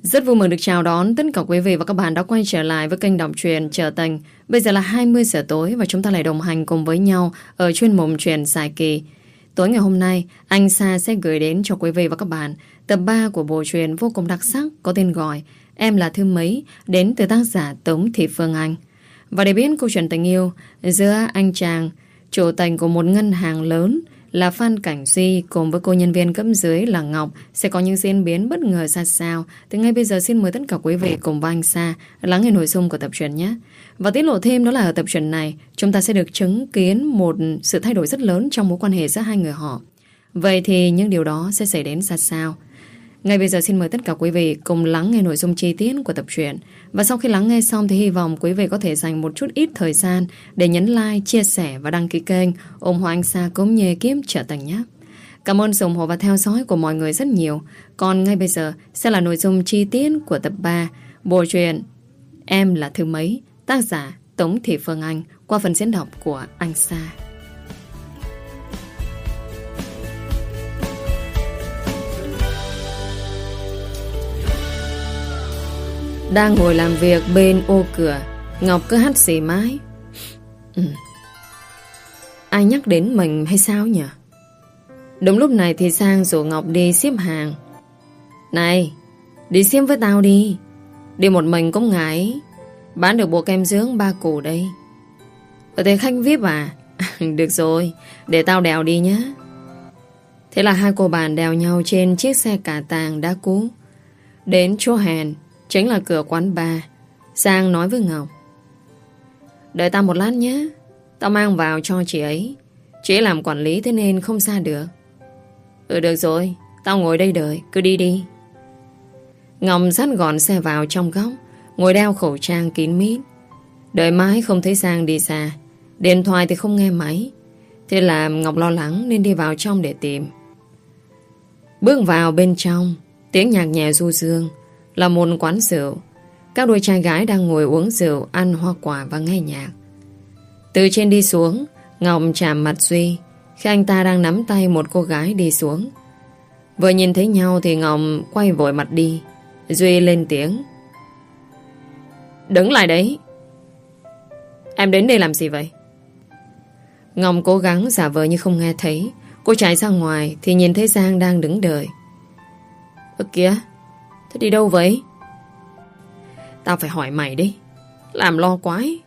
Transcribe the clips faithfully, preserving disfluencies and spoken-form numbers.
Rất vui mừng được chào đón tất cả quý vị và các bạn đã quay trở lại với kênh đọc truyện Trở Tình. Bây giờ là hai mươi giờ tối và chúng ta lại đồng hành cùng với nhau ở chuyên mục truyện dài kỳ. Tối ngày hôm nay, anh Sa sẽ gửi đến cho quý vị và các bạn tập ba của bộ truyện vô cùng đặc sắc có tên gọi Em Là Thứ Mấy, đến từ tác giả Tống Thị Phương Anh. Và để biết câu chuyện tình yêu giữa anh chàng chủ tình của một ngân hàng lớn là Phan Cảnh Duy cùng với cô nhân viên cấp dưới là Ngọc sẽ có những diễn biến bất ngờ ra sao, thì ngay bây giờ xin mời tất cả quý vị cùng với anh Sa lắng nghe nội dung của tập truyện nhé. Và tiết lộ thêm đó là ở tập truyện này chúng ta sẽ được chứng kiến một sự thay đổi rất lớn trong mối quan hệ giữa hai người họ. Vậy thì những điều đó sẽ xảy đến ra sao? Ngay bây giờ xin mời tất cả quý vị cùng lắng nghe nội dung chi tiết của tập truyện. Và sau khi lắng nghe xong thì hy vọng quý vị có thể dành một chút ít thời gian để nhấn like, chia sẻ và đăng ký kênh ủng hộ anh Sa cũng như kiếm Trở Tình nhé. Cảm ơn sự ủng hộ và theo dõi của mọi người rất nhiều. Còn ngay bây giờ sẽ là nội dung chi tiết của tập ba bộ truyện Em Là Thứ Mấy, tác giả Tống Thị Phương Anh qua phần diễn đọc của anh Sa. Đang ngồi làm việc bên ô cửa, Ngọc cứ hắt xì mái. ừ. Ai nhắc đến mình hay sao nhỉ? Đúng lúc này thì Sang rủ Ngọc đi xếp hàng. Này, đi xếp với tao đi. Đi một mình cũng ngại. Bán được bộ kem dưỡng ba củ đây. Ở đây khách vi ai pi à? Được rồi, để tao đèo đi nhé. Thế là hai cô bạn đèo nhau trên chiếc xe cà tàng đã cũ. Đến chỗ hẹn, chính là cửa quán bar. Sang nói với Ngọc: đợi tao một lát nhé, tao mang vào cho chị ấy. Chị ấy làm quản lý thế nên không ra được. Ừ được rồi, tao ngồi đây đợi, cứ đi đi. Ngọc dắt gọn xe vào trong góc, ngồi đeo khẩu trang kín mít. Đợi mãi không thấy Sang đi xa. Điện thoại thì không nghe máy. Thế là Ngọc lo lắng nên đi vào trong để tìm. Bước vào bên trong, tiếng nhạc nhẹ du dương. Là một quán rượu. Các đôi trai gái đang ngồi uống rượu, ăn hoa quả và nghe nhạc. Từ trên đi xuống, Ngọc chạm mặt Duy khi anh ta đang nắm tay một cô gái đi xuống. Vừa nhìn thấy nhau thì Ngọc quay vội mặt đi. Duy lên tiếng: đứng lại đấy. Em đến đây làm gì vậy? Ngọc cố gắng giả vờ như không nghe thấy. Cô chạy ra ngoài thì nhìn thấy Giang đang đứng đợi. Ơ kìa, thế đi đâu vậy? Tao phải hỏi mày đi, làm lo quái.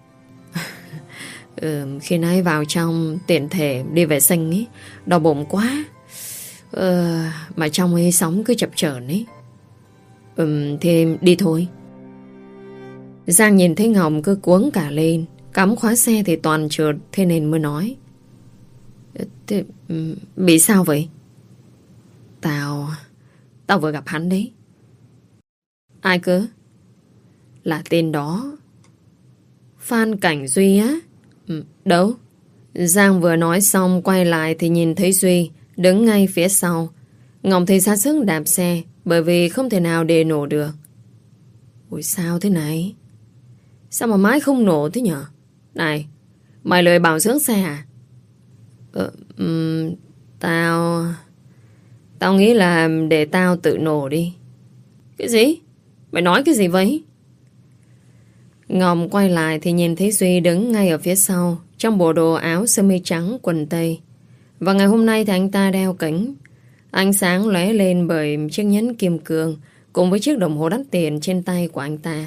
ừ, Khi nãy vào trong tiện thể đi vệ sinh ấy, đau bụng quá. ừ, Mà trong ấy sóng cứ chập chờn ấy. ừ, Thì đi thôi. Giang nhìn thấy Ngọc cứ cuống cả lên. Cắm khóa xe thì toàn trượt, thế nên mới nói: Thế, bị sao vậy? Tao Tao vừa gặp hắn đấy. Ai cơ? Là tên đó, Phan Cảnh Duy á. ừ, Đâu? Giang vừa nói xong quay lại thì nhìn thấy Duy đứng ngay phía sau. Ngọc thì ra sức đạp xe bởi vì không thể nào để nổ được. Ủa sao thế này? Sao mà mãi không nổ thế nhở? Này, mày lời bảo dưỡng xe à? Ờ, um, Tao Tao nghĩ là để tao tự nổ đi. Cái gì? Mày nói cái gì vậy? Ngọc quay lại thì nhìn thấy Duy đứng ngay ở phía sau trong bộ đồ áo sơ mi trắng quần tây. Và ngày hôm nay thì anh ta đeo kính. Ánh sáng lóe lên bởi chiếc nhẫn kim cương cùng với chiếc đồng hồ đắt tiền trên tay của anh ta.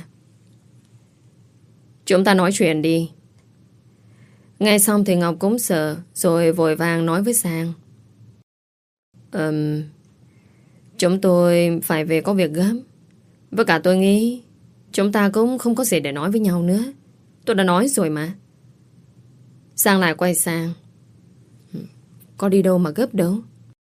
Chúng ta nói chuyện đi. Nghe xong thì Ngọc cũng sợ, rồi vội vàng nói với Sang: um, Chúng tôi phải về có việc gấp. Với cả tôi nghĩ chúng ta cũng không có gì để nói với nhau nữa. Tôi đã nói rồi mà. Sang lại quay sang: có đi đâu mà gấp đâu.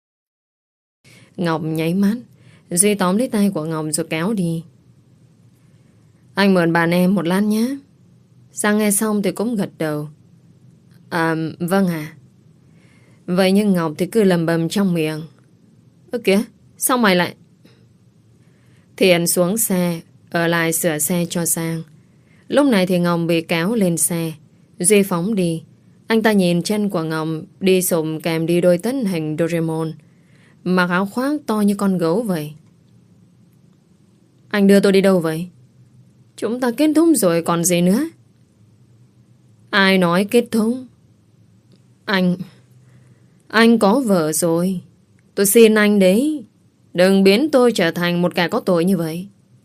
Ngọc nháy mắt. Duy tóm lấy tay của Ngọc rồi kéo đi. Anh mượn bàn em một lát nhé. Sang nghe xong thì cũng gật đầu. À vâng à. Vậy nhưng Ngọc thì cứ lầm bầm trong miệng: ơ kìa, sao mày lại... Thiện xuống xe, ở lại sửa xe cho Sang. Lúc này thì Ngọc bị kéo lên xe. Duy phóng đi. Anh ta nhìn chân của Ngọc đi sụm kèm đi đôi tất hình Doraemon, mặc áo khoác to như con gấu vậy. Anh đưa tôi đi đâu vậy? Chúng ta kết thúc rồi còn gì nữa? Ai nói kết thúc? Anh... Anh có vợ rồi. Tôi xin anh đấy. Đừng biến tôi trở thành một kẻ có tội như vậy.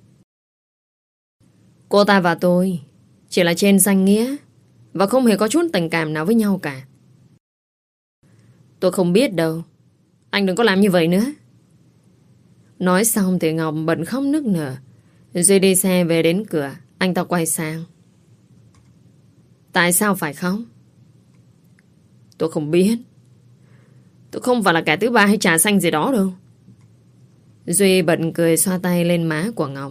Cô ta và tôi chỉ là trên danh nghĩa và không hề có chút tình cảm nào với nhau cả. Tôi không biết đâu. Anh đừng có làm như vậy nữa. Nói xong thì Ngọc bật khóc nức nở. Duy đi xe về đến cửa. Anh ta quay sang. Tại sao phải khóc? Tôi không biết. Tôi không phải là kẻ thứ ba hay trà xanh gì đó đâu. Duy bật cười xoa tay lên má của Ngọc.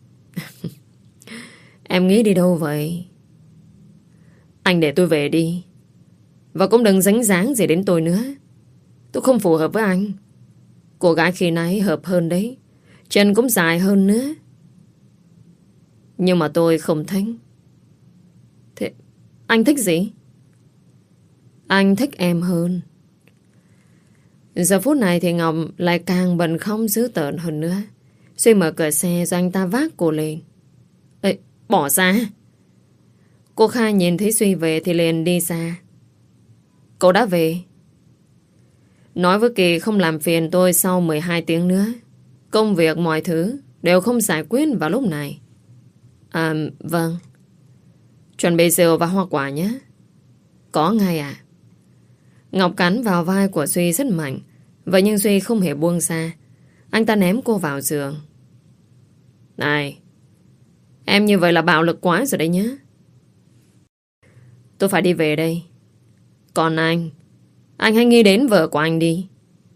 Em nghĩ đi đâu vậy? Anh để tôi về đi. Và cũng đừng dính dáng gì đến tôi nữa. Tôi không phù hợp với anh. Cô gái khi nãy hợp hơn đấy. Chân cũng dài hơn nữa. Nhưng mà tôi không thích. Thế anh thích gì? Anh thích em hơn. Giờ phút này thì Ngọc lại càng bần không dữ tợn hơn nữa. Duy mở cửa xe rồi anh ta vác cô lên. Ê, bỏ ra. Cô Kha nhìn thấy Duy về thì liền đi xa. Cậu đã về. Nói với Kỳ không làm phiền tôi sau mười hai tiếng nữa. Công việc mọi thứ đều không giải quyết vào lúc này. À, vâng. Chuẩn bị rượu và hoa quả nhé. Có ngay à? Ngọc cắn vào vai của Duy rất mạnh. Vậy nhưng Duy không hề buông ra. Anh ta ném cô vào giường. Này, em như vậy là bạo lực quá rồi đấy nhé. Tôi phải đi về đây. Còn anh, anh hãy nghĩ đến vợ của anh đi.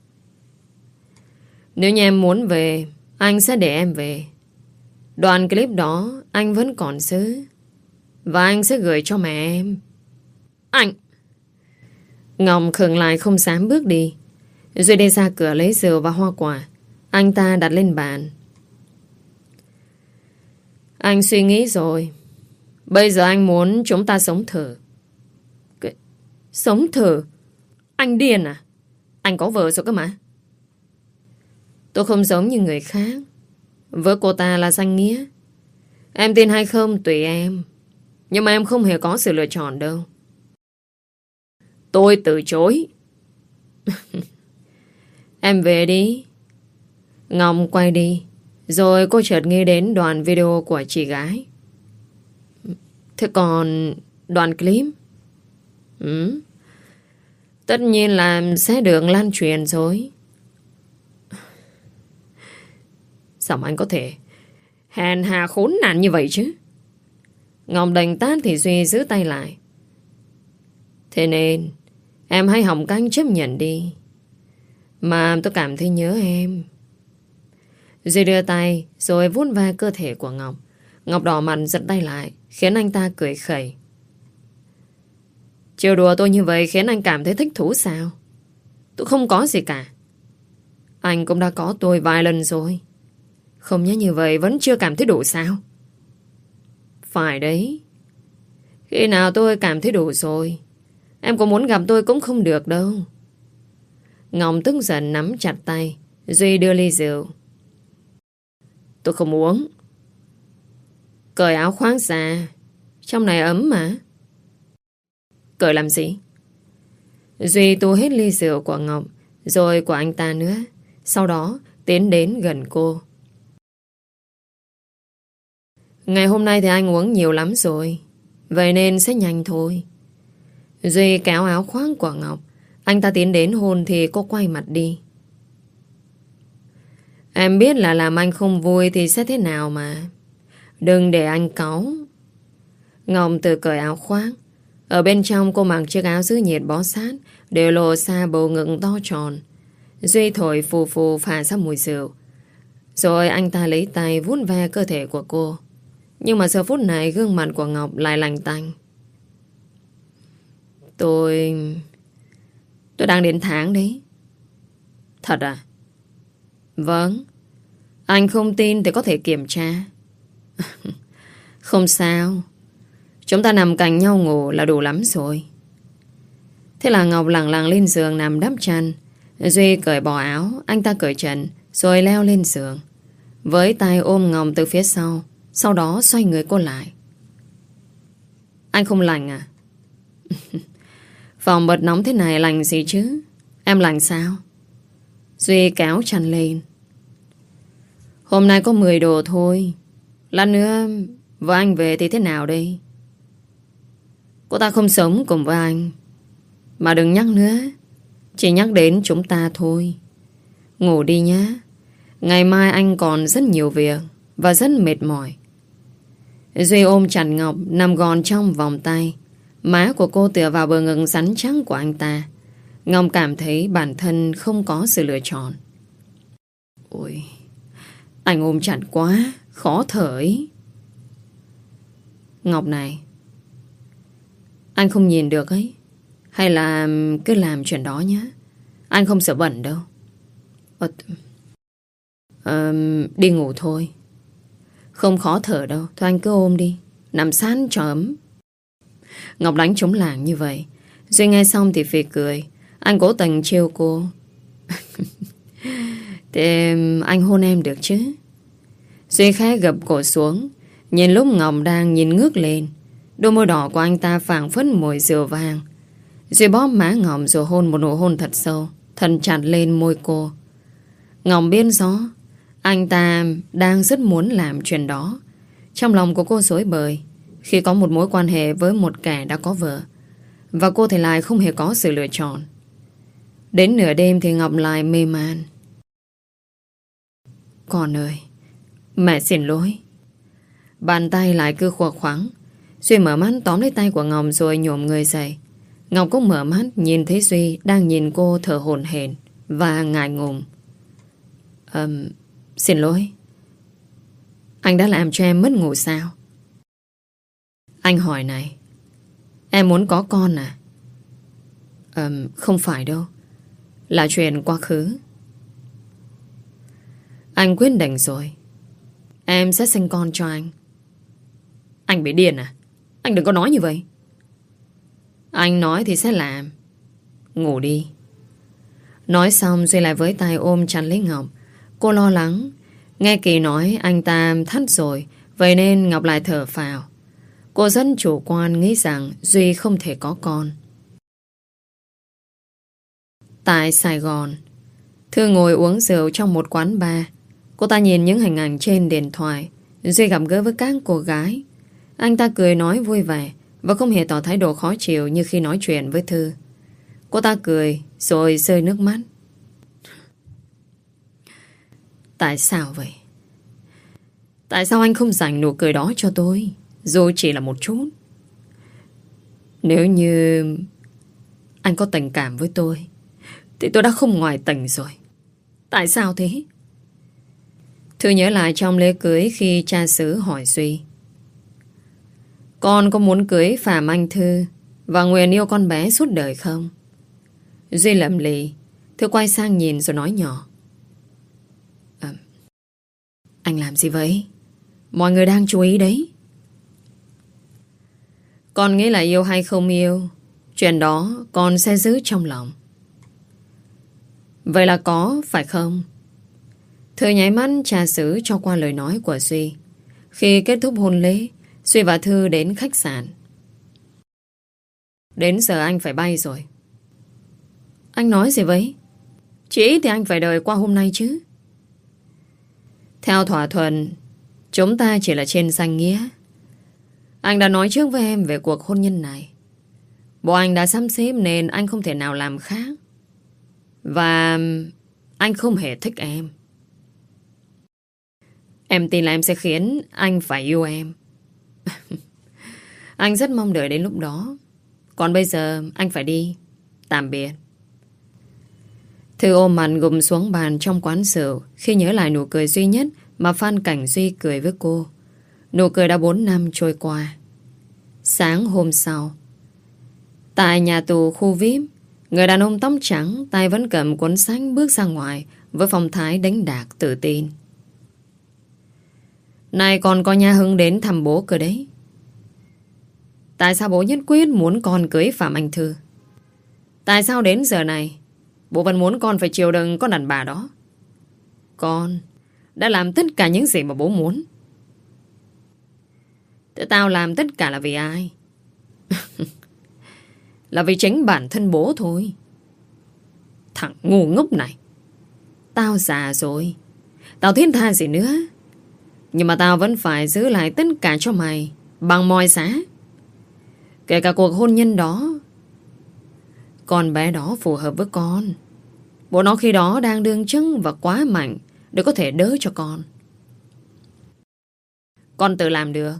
Nếu như em muốn về, anh sẽ để em về. Đoạn clip đó anh vẫn còn giữ. Và anh sẽ gửi cho mẹ em. Anh... Ngọc khựng lại không dám bước đi. Duy đi ra cửa lấy rượu và hoa quả. Anh ta đặt lên bàn. Anh suy nghĩ rồi. Bây giờ anh muốn chúng ta sống thử. Cái... Sống thử? Anh điên à? Anh có vợ rồi cơ mà. Tôi không giống như người khác. Với cô ta là danh nghĩa. Em tin hay không tùy em. Nhưng mà em không hề có sự lựa chọn đâu. Tôi từ chối. Em về đi. Ngọc quay đi. Rồi cô chợt nghĩ đến đoạn video của chị gái. Thế còn đoạn clip? Ừ. Tất nhiên là sẽ được lan truyền rồi. Sao mà anh có thể hèn hà khốn nạn như vậy chứ? Ngọc đành tát thì Duy giữ tay lại. Thế nên em hãy học cách chấp nhận đi. Mà tôi cảm thấy nhớ em. Duy đưa tay rồi vuốt ve cơ thể của Ngọc. Ngọc đỏ mặt giật tay lại, khiến anh ta cười khẩy. Trêu đùa tôi như vậy khiến anh cảm thấy thích thú sao? Tôi không có gì cả. Anh cũng đã có tôi vài lần rồi. Không nhớ như vậy vẫn chưa cảm thấy đủ sao? Phải đấy. Khi nào tôi cảm thấy đủ rồi, em có muốn gặp tôi cũng không được đâu. Ngọc tức giận nắm chặt tay. Duy đưa ly rượu. Tôi không uống. Cởi áo khoác ra. Trong này ấm mà. Cởi làm gì? Duy tu hết ly rượu của Ngọc, rồi của anh ta nữa. Sau đó tiến đến gần cô. Ngày hôm nay thì anh uống nhiều lắm rồi, vậy nên sẽ nhanh thôi. Duy kéo áo khoác của Ngọc. Anh ta tiến đến hôn thì cô quay mặt đi. Em biết là làm anh không vui thì sẽ thế nào mà. Đừng để anh cáu. Ngọc tự cởi áo khoác. Ở bên trong cô mặc chiếc áo giữ nhiệt bó sát, đều lộ xa bầu ngực to tròn. Duy thổi phù phù phả ra mùi rượu. Rồi anh ta lấy tay vuốt ve cơ thể của cô. Nhưng mà giờ phút này gương mặt của Ngọc lại lành tanh. Tôi... Tôi đang đến tháng đấy. Thật à? Vâng. Anh không tin thì có thể kiểm tra. Không sao. Chúng ta nằm cạnh nhau ngủ là đủ lắm rồi. Thế là Ngọc lẳng lặng lên giường nằm đắp chăn. Duy cởi bỏ áo, anh ta cởi trần, rồi leo lên giường. với tay ôm Ngọc từ phía sau, sau đó xoay người cô lại. Anh không lành à? Phòng bật nóng thế này lành gì chứ? Em lành sao? Duy kéo chăn lên. Hôm nay có mười độ thôi. Lát nữa vợ anh về thì thế nào đây? Cô ta không sống cùng với anh. Mà đừng nhắc nữa. Chỉ nhắc đến chúng ta thôi. Ngủ đi nhé. Ngày mai anh còn rất nhiều việc và rất mệt mỏi. Duy ôm chặt Ngọc nằm gọn trong vòng tay. Má của cô tựa vào bờ ngực rắn chắc của anh ta. Ngọc cảm thấy bản thân không có sự lựa chọn. Ôi, anh ôm chặt quá, khó thở ấy. Ngọc này, anh không nhìn được ấy. Hay là cứ làm chuyện đó nhé. Anh không sợ bẩn đâu. Ờ, ờ, đi ngủ thôi. Không khó thở đâu. Thôi anh cứ ôm đi. Nằm sát cho ấm. Ngọc đánh trống lảng như vậy. Duy nghe xong thì phì cười. Anh cố tình trêu cô. Thì anh hôn em được chứ? Duy khẽ gập cổ xuống. Nhìn lúc Ngọc đang nhìn ngước lên. Đôi môi đỏ của anh ta phảng phất mùi rượu vang. Duy bóp má Ngọc rồi hôn một nụ hôn thật sâu, thân chặt lên môi cô. Ngọc biết rõ anh ta đang rất muốn làm chuyện đó. Trong lòng của cô rối bời khi có một mối quan hệ với một kẻ đã có vợ, và cô thì lại không hề có sự lựa chọn. Đến nửa đêm thì Ngọc lại mê man. Con ơi, mẹ xin lỗi. Bàn tay lại cứ khua khoắng. Duy mở mắt tóm lấy tay của Ngọc rồi nhổm người dậy. Ngọc cũng mở mắt nhìn thấy Duy đang nhìn cô thở hổn hển và ngại ngùng. um, Xin lỗi. Anh đã làm cho em mất ngủ sao? Anh hỏi này, em muốn có con à? um, Không phải đâu. Là chuyện quá khứ. Anh quyết định rồi. Em sẽ sinh con cho anh. Anh bị điên à? Anh đừng có nói như vậy. Anh nói thì sẽ làm. Ngủ đi. Nói xong Duy lại với tay ôm chặt lấy Ngọc. Cô lo lắng. Nghe Kỳ nói anh ta thắt rồi, vậy nên Ngọc lại thở phào. Cô rất chủ quan nghĩ rằng Duy không thể có con. Tại Sài Gòn, Thư ngồi uống rượu trong một quán bar. Cô ta nhìn những hình ảnh trên điện thoại. Duy gặp gỡ với các cô gái. Anh ta cười nói vui vẻ và không hề tỏ thái độ khó chịu như khi nói chuyện với Thư. Cô ta cười rồi rơi nước mắt. Tại sao vậy? Tại sao anh không dành nụ cười đó cho tôi, dù chỉ là một chút? Nếu như anh có tình cảm với tôi thì tôi đã không ngoại tình rồi. Tại sao thế? Thư nhớ lại trong lễ cưới khi cha xứ hỏi Duy, con có muốn cưới Phạm Anh Thư và nguyện yêu con bé suốt đời không? Duy lẩm lì. Thư quay sang nhìn rồi nói nhỏ, à, anh làm gì vậy? Mọi người đang chú ý đấy. Con nghĩ là yêu hay không yêu, chuyện đó con sẽ giữ trong lòng. Vậy là có, phải không? Thư nháy mắt trà xử cho qua lời nói của Duy. Khi kết thúc hôn lễ, Duy và Thư đến khách sạn. Đến giờ anh phải bay rồi. Anh nói gì vậy? Chỉ ít thì anh phải đợi qua hôm nay chứ. Theo thỏa thuận, chúng ta chỉ là trên danh nghĩa. Anh đã nói trước với em về cuộc hôn nhân này. Bộ anh đã sắp xếp nên anh không thể nào làm khác. Và anh không hề thích em. Em tin là em sẽ khiến anh phải yêu em. Anh rất mong đợi đến lúc đó. Còn bây giờ anh phải đi. Tạm biệt. Thư ôm mặt gục xuống bàn trong quán rượu khi nhớ lại nụ cười duy nhất mà Phan Cảnh Duy cười với cô. Nụ cười đã bốn năm trôi qua. Sáng hôm sau, tại nhà tù khu vi ai pi, người đàn ông tóc trắng tay vẫn cầm cuốn sách bước ra ngoài với phong thái đánh đạc tự tin. Này còn có nhà Hưng đến thăm bố cơ đấy. Tại sao bố nhất quyết muốn con cưới Phạm Anh Thư? Tại sao đến giờ này bố vẫn muốn con phải chịu đựng con đàn bà đó? Con đã làm tất cả những gì mà bố muốn. Thế tao làm tất cả là vì ai? Là vì chính bản thân bố thôi. Thằng ngu ngốc này. Tao già rồi, tao thiết tha gì nữa, nhưng mà tao vẫn phải giữ lại tất cả cho mày bằng mọi giá. Kể cả cuộc hôn nhân đó. Con bé đó phù hợp với con. Bố nó khi đó đang đương trưng và quá mạnh để có thể đỡ cho con. Con tự làm được.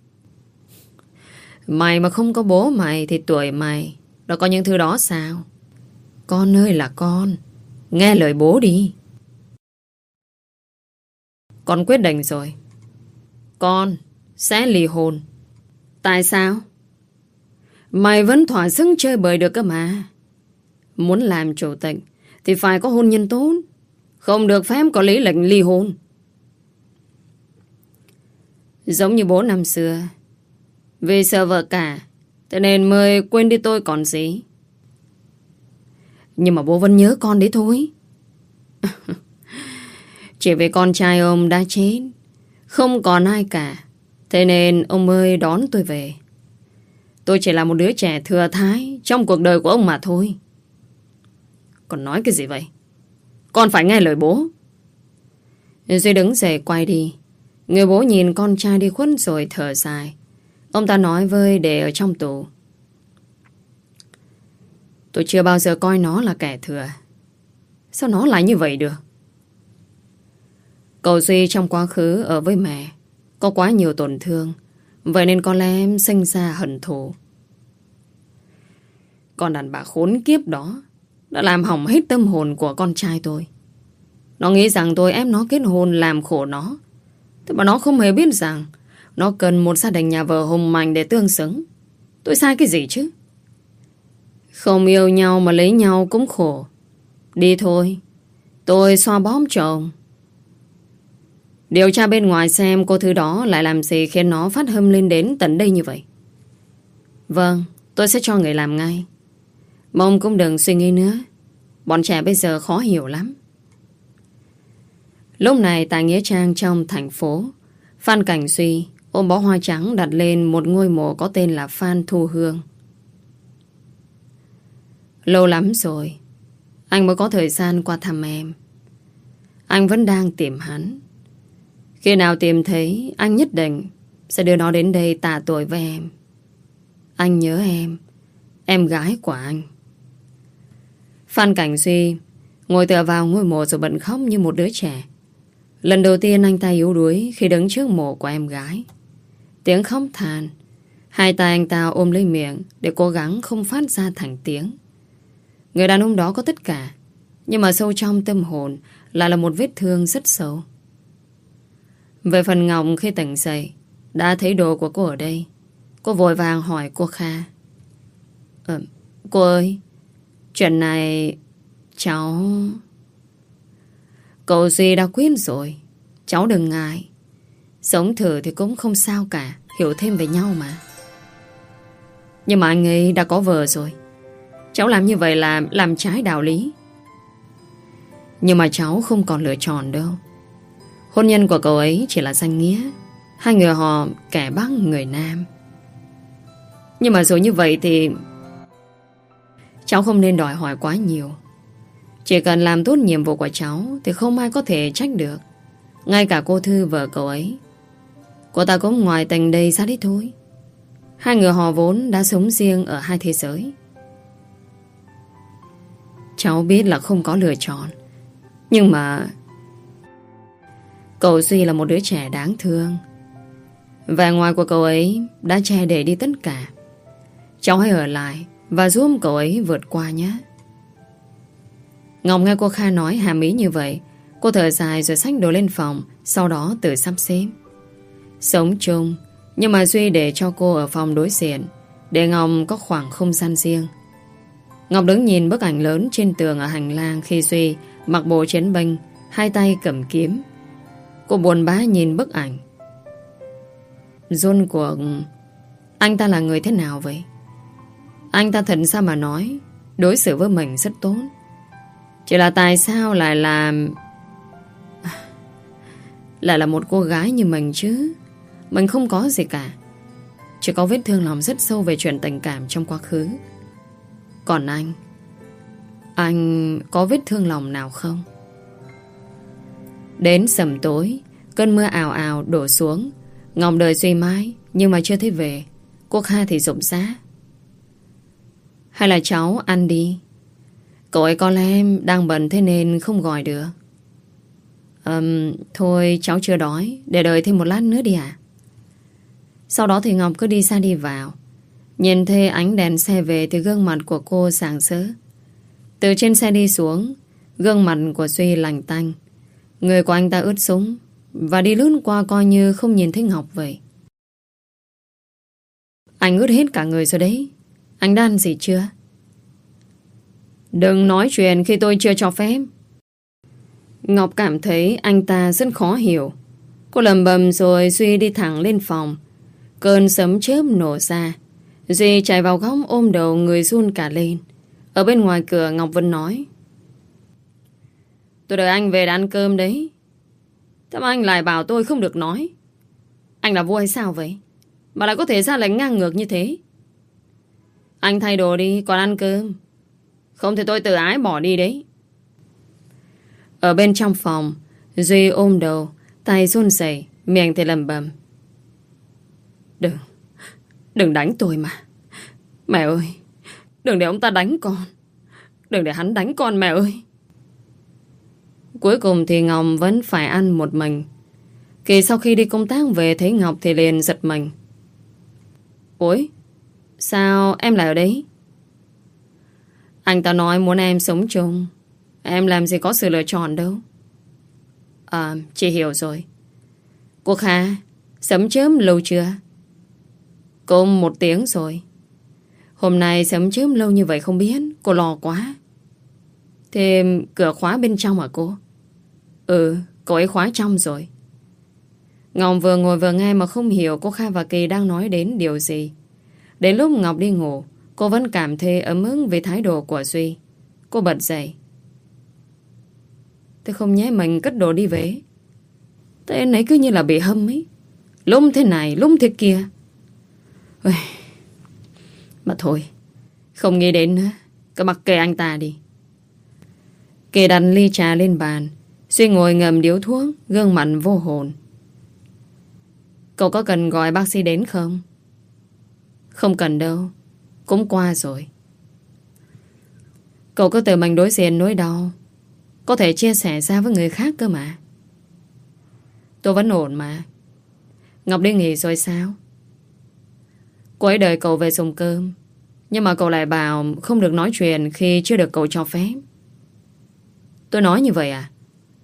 Mày mà không có bố mày thì tuổi mày đâu có những thứ đó sao? Con ơi là con, nghe lời bố đi. Con quyết định rồi. Con sẽ ly hôn. Tại sao? Mày vẫn thỏa sức chơi bời được cơ mà. Muốn làm chủ tịch thì phải có hôn nhân tốt, không được phép có lý lệnh ly hôn. Giống như bố năm xưa, vì sợ vợ cả thế nên mới quên đi tôi còn gì. Nhưng mà bố vẫn nhớ con đấy thôi. Chỉ vì con trai ông đã chết, không còn ai cả, thế nên ông mới đón tôi về. Tôi chỉ là một đứa trẻ thừa thãi trong cuộc đời của ông mà thôi. Con nói cái gì vậy? Con phải nghe lời bố. Duy đứng dậy quay đi. Người bố nhìn con trai đi khuất rồi thở dài. Ông ta nói với để ở trong tù. Tôi chưa bao giờ coi nó là kẻ thừa. Sao nó lại như vậy được? Cậu Duy trong quá khứ ở với mẹ có quá nhiều tổn thương, vậy nên có lẽ em sinh ra hận thù. Con đàn bà khốn kiếp đó đã làm hỏng hết tâm hồn của con trai tôi. Nó nghĩ rằng tôi ép nó kết hôn làm khổ nó. Thế mà nó không hề biết rằng nó cần một gia đình nhà vợ hùng mạnh để tương xứng. Tôi sai cái gì chứ? Không yêu nhau mà lấy nhau cũng khổ. Đi thôi, tôi xoa bóp cho ông. Điều tra bên ngoài xem cô thứ đó lại làm gì khiến nó phát hâm lên đến tận đây như vậy. Vâng, tôi sẽ cho người làm ngay. Mà ông cũng đừng suy nghĩ nữa. Bọn trẻ bây giờ khó hiểu lắm. Lúc này tại nghĩa trang trong thành phố, Phan Cảnh Duy ôm bó hoa trắng đặt lên một ngôi mộ có tên là Phan Thu Hương. Lâu lắm rồi anh mới có thời gian qua thăm em. Anh vẫn đang tìm hắn. Khi nào tìm thấy, anh nhất định sẽ đưa nó đến đây tạ tội với em. Anh nhớ em, em gái của anh. Phan Cảnh Duy ngồi tựa vào ngôi mộ rồi bật khóc như một đứa trẻ. Lần đầu tiên anh ta yếu đuối khi đứng trước mộ của em gái. Tiếng khóc than. Hai tay anh ta ôm lấy miệng để cố gắng không phát ra thành tiếng. Người đàn ông đó có tất cả, nhưng mà sâu trong tâm hồn lại là một vết thương rất sâu. Về phần Ngọc, khi tỉnh dậy đã thấy đồ của cô ở đây. Cô vội vàng hỏi cô Kha. Ờ, cô ơi, chuyện này cháu... Cậu Duy đã quyết rồi, cháu đừng ngại. Sống thử thì cũng không sao cả, hiểu thêm về nhau mà. Nhưng mà anh ấy đã có vợ rồi. Cháu làm như vậy là làm trái đạo lý. Nhưng mà cháu không còn lựa chọn đâu. Hôn nhân của cậu ấy chỉ là danh nghĩa. Hai người họ kẻ Bắc người Nam. Nhưng mà rồi như vậy thì cháu không nên đòi hỏi quá nhiều. Chỉ cần làm tốt nhiệm vụ của cháu thì không ai có thể trách được. Ngay cả cô Thư vợ cậu ấy. Cô ta cũng ngoài tình đây ra đi thôi. Hai người họ vốn đã sống riêng ở hai thế giới. Cháu biết là không có lựa chọn. Nhưng mà cậu Duy là một đứa trẻ đáng thương. Vẻ ngoài của cậu ấy đã che để đi tất cả. Cháu hãy ở lại và giúp cậu ấy vượt qua nhé. Ngọc nghe cô Kha nói hàm ý như vậy. Cô thở dài rồi xách đồ lên phòng. Sau đó tự sắp xếp. Sống chung, nhưng mà Duy để cho cô ở phòng đối diện, để Ngọc có khoảng không gian riêng. Ngọc đứng nhìn bức ảnh lớn trên tường ở hành lang khi Duy mặc bộ chiến binh, hai tay cầm kiếm. Cô buồn bã nhìn bức ảnh. Rốt cuộc anh ta là người thế nào vậy? Anh ta thật ra mà nói đối xử với mình rất tốt. Chỉ là tại sao lại làm... Lại là một cô gái như mình chứ. Mình không có gì cả. Chỉ có vết thương lòng rất sâu về chuyện tình cảm trong quá khứ. Còn anh, anh có vết thương lòng nào không? Đến sầm tối, cơn mưa ào ào đổ xuống. Ngọc đợi Duy mãi nhưng mà chưa thấy về. Cô Kha thì rụng rã. Hay là cháu ăn đi, cậu ấy có lẽ đang bận thế nên không gọi được. um, Thôi cháu chưa đói, để đợi thêm một lát nữa đi ạ. Sau đó thì Ngọc cứ đi xa đi vào. Nhìn thấy ánh đèn xe về thì gương mặt của cô sảng sỡ. Từ trên xe đi xuống, gương mặt của Duy lành tanh. Người của anh ta ướt sũng và đi lướt qua coi như không nhìn thấy Ngọc vậy. Anh ướt hết cả người rồi đấy. Anh đã ăn gì chưa? Đừng nói chuyện khi tôi chưa cho phép. Ngọc cảm thấy anh ta rất khó hiểu. Cô lầm bầm rồi Duy đi thẳng lên phòng. Cơn sấm chớp nổ ra. Duy chạy vào góc ôm đầu, người run cả lên. Ở bên ngoài cửa Ngọc vẫn nói: tôi đợi anh về để ăn cơm đấy. Thế mà anh lại bảo tôi không được nói. Anh là vua hay sao vậy mà lại có thể ra lệnh ngang ngược như thế? Anh thay đồ đi còn ăn cơm, không thì tôi tự ái bỏ đi đấy. Ở bên trong phòng, Duy ôm đầu, tay run rẩy, miệng thì lầm bầm: Đừng Đừng đánh tôi mà. Mẹ ơi, đừng để ông ta đánh con. Đừng để hắn đánh con mẹ ơi. Cuối cùng thì Ngọc vẫn phải ăn một mình. Kỳ sau khi đi công tác về thấy Ngọc thì liền giật mình. Ủa, sao em lại ở đấy? Anh ta nói muốn em sống chung. Em làm gì có sự lựa chọn đâu. À, chị hiểu rồi. Cô Kha, sớm chớm lâu chưa? Cũng một tiếng rồi. Hôm nay sớm chớm lâu như vậy không biết. Cô lo quá. Thế cửa khóa bên trong hả cô? Ừ, cô ấy khóa trong rồi. Ngọc vừa ngồi vừa nghe mà không hiểu cô Kha và Kỳ đang nói đến điều gì. Đến lúc Ngọc đi ngủ, cô vẫn cảm thấy ấm ức về thái độ của Duy. Cô bật dậy. Thế không nhé, mình cất đồ đi về. Thế anh ấy cứ như là bị hâm ấy. Lúc thế này, lúc thế kia. Ui. Mà thôi, không nghĩ đến nữa. Cứ mặc kệ anh ta đi. Kỳ đặt ly trà lên bàn. Duy ngồi ngầm điếu thuốc, gương mặt vô hồn. Cậu có cần gọi bác sĩ đến không? Không cần đâu, cũng qua rồi. Cậu cứ tự mình đối diện nỗi đau, có thể chia sẻ ra với người khác cơ mà. Tôi vẫn ổn mà. Ngọc đi nghỉ rồi sao? Cô ấy đợi cậu về dùng cơm, nhưng mà cậu lại bảo không được nói chuyện khi chưa được cậu cho phép. Tôi nói như vậy à?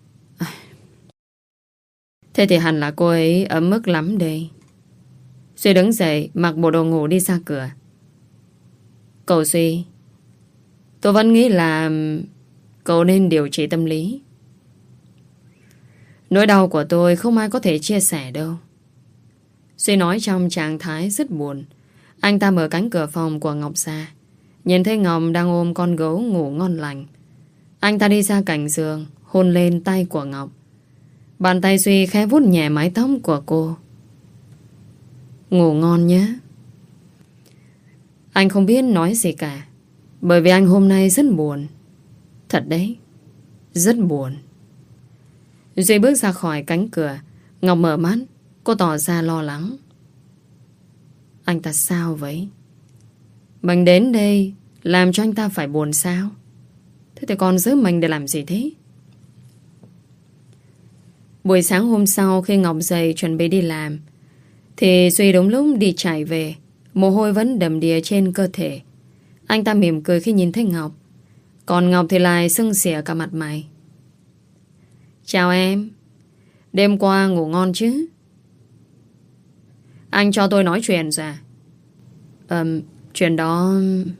Thế thì hẳn là cô ấy ấm ức lắm đây. Duy đứng dậy, mặc bộ đồ ngủ đi ra cửa. Cậu Duy, tôi vẫn nghĩ là cậu nên điều trị tâm lý. Nỗi đau của tôi không ai có thể chia sẻ đâu. Duy nói trong trạng thái rất buồn. Anh ta mở cánh cửa phòng của Ngọc ra. Nhìn thấy Ngọc đang ôm con gấu ngủ ngon lành. Anh ta đi ra cạnh giường, hôn lên tay của Ngọc. Bàn tay Duy khẽ vuốt nhẹ mái tóc của cô. Ngủ ngon nhé. Anh không biết nói gì cả, bởi vì anh hôm nay rất buồn. Thật đấy, rất buồn. Duy bước ra khỏi cánh cửa. Ngọc mở mắt. Cô tỏ ra lo lắng. Anh ta sao vậy? Mình đến đây làm cho anh ta phải buồn sao? Thế thì còn giữ mình để làm gì thế? Buổi sáng hôm sau, khi Ngọc dậy chuẩn bị đi làm, thì Duy đúng lúc đi chạy về. Mồ hôi vẫn đầm đìa trên cơ thể. Anh ta mỉm cười khi nhìn thấy Ngọc. Còn Ngọc thì lại sưng xỉa cả mặt mày. Chào em. Đêm qua ngủ ngon chứ? Anh cho tôi nói chuyện rồi à? Ừm, chuyện đó...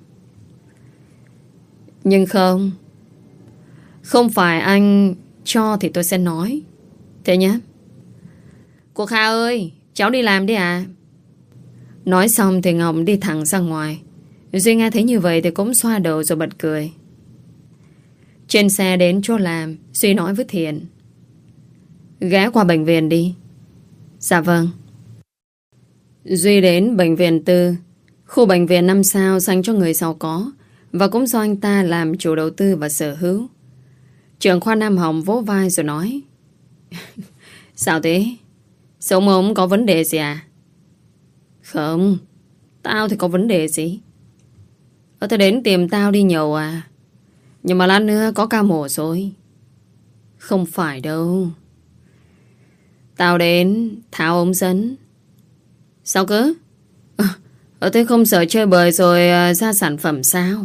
Nhưng không. Không phải anh cho thì tôi sẽ nói. Thế nhé. Cô Kha ơi, cháu đi làm đi à? Nói xong thì Ngọc đi thẳng ra ngoài. Duy nghe thấy như vậy thì cũng xoa đầu rồi bật cười. Trên xe đến chỗ làm, Duy nói với Thiện. ghé qua bệnh viện đi. Dạ vâng. Duy đến bệnh viện tư, khu bệnh viện năm sao dành cho người giàu có, và cũng do anh ta làm chủ đầu tư và sở hữu. Trưởng khoa Nam Hồng vỗ vai rồi nói: Sao thế? Sống ông có vấn đề gì à? Không, tao thì có vấn đề gì? Ờ, tao đến tìm tao đi nhậu à? Nhưng mà lát nữa có ca mổ rồi. Không phải đâu. Tao đến tháo ống dẫn. Sao cơ? Ờ, ờ thế không sợ chơi bời rồi ra sản phẩm sao?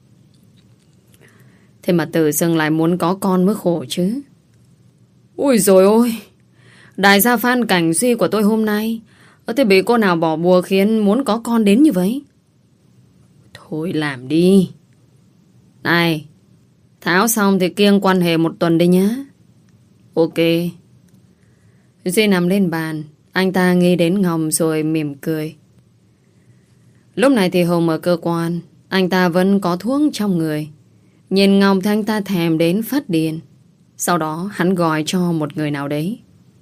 Thế mà tự dưng lại muốn có con mới khổ chứ. Ui dồi ôi, đại gia Phan Cảnh Duy của tôi hôm nay, ờ thế bị cô nào bỏ bùa khiến muốn có con đến như vậy? Thôi làm đi. Này, tháo xong thì kiêng quan hệ một tuần đi nhá. Ok. Duy nằm lên bàn, anh ta nghĩ đến Ngọc rồi mỉm cười. Lúc này thì Hùng ở cơ quan, anh ta vẫn có thuốc trong người. Nhìn Ngọc thì anh ta thèm đến phát điên. Sau đó hắn gọi cho một người nào đấy.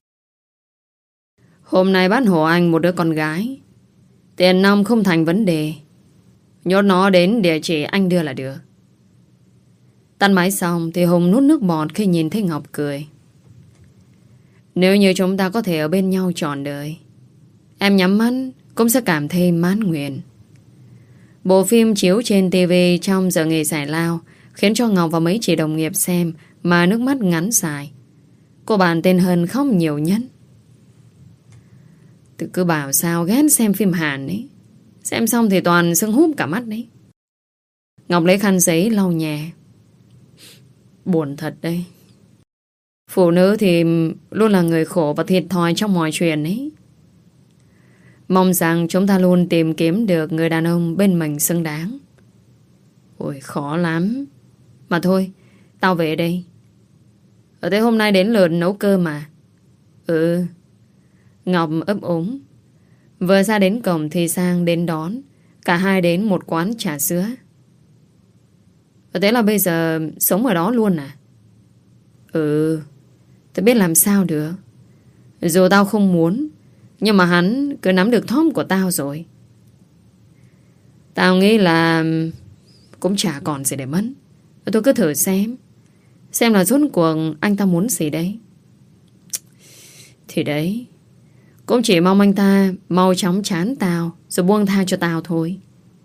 Hôm nay bắt hộ anh một đứa con gái. Tiền nong không thành vấn đề. Nhốt nó đến địa chỉ anh đưa là được. Tắt máy xong thì Hùng nuốt nước bọt khi nhìn thấy Ngọc cười. Nếu như chúng ta có thể ở bên nhau trọn đời, em nhắm mắt cũng sẽ cảm thấy mãn nguyện. Bộ phim chiếu trên ti vi trong giờ nghỉ giải lao khiến cho Ngọc và mấy chị đồng nghiệp xem mà nước mắt ngắn dài. Cô bạn tên Hân khóc nhiều nhất. Tự cứ bảo sao ghét xem phim Hàn ấy. Xem xong thì toàn sưng húp cả mắt đấy. Ngọc lấy khăn giấy lau nhẹ. Buồn thật đây. Phụ nữ thì luôn là người khổ và thiệt thòi trong mọi chuyện ấy. Mong rằng chúng ta luôn tìm kiếm được người đàn ông bên mình xứng đáng. Ôi khó lắm. Mà thôi, tao về đây. Ở thế hôm nay đến lượt nấu cơm mà. Ừ. Ngọc ấp úng. Vừa ra đến cổng thì Sang đến đón. Cả hai đến một quán trà sữa. Thế là bây giờ sống ở đó luôn à? Ừ. Tao biết làm sao được. Dù tao không muốn, nhưng mà hắn cứ nắm được thóp của tao rồi. Tao nghĩ là cũng chả còn gì để mất. Tôi cứ thử xem. Xem là rốt cuộc anh ta muốn gì đấy. Thì đấy, cũng chỉ mong anh ta mau chóng chán tao rồi buông tha cho tao thôi.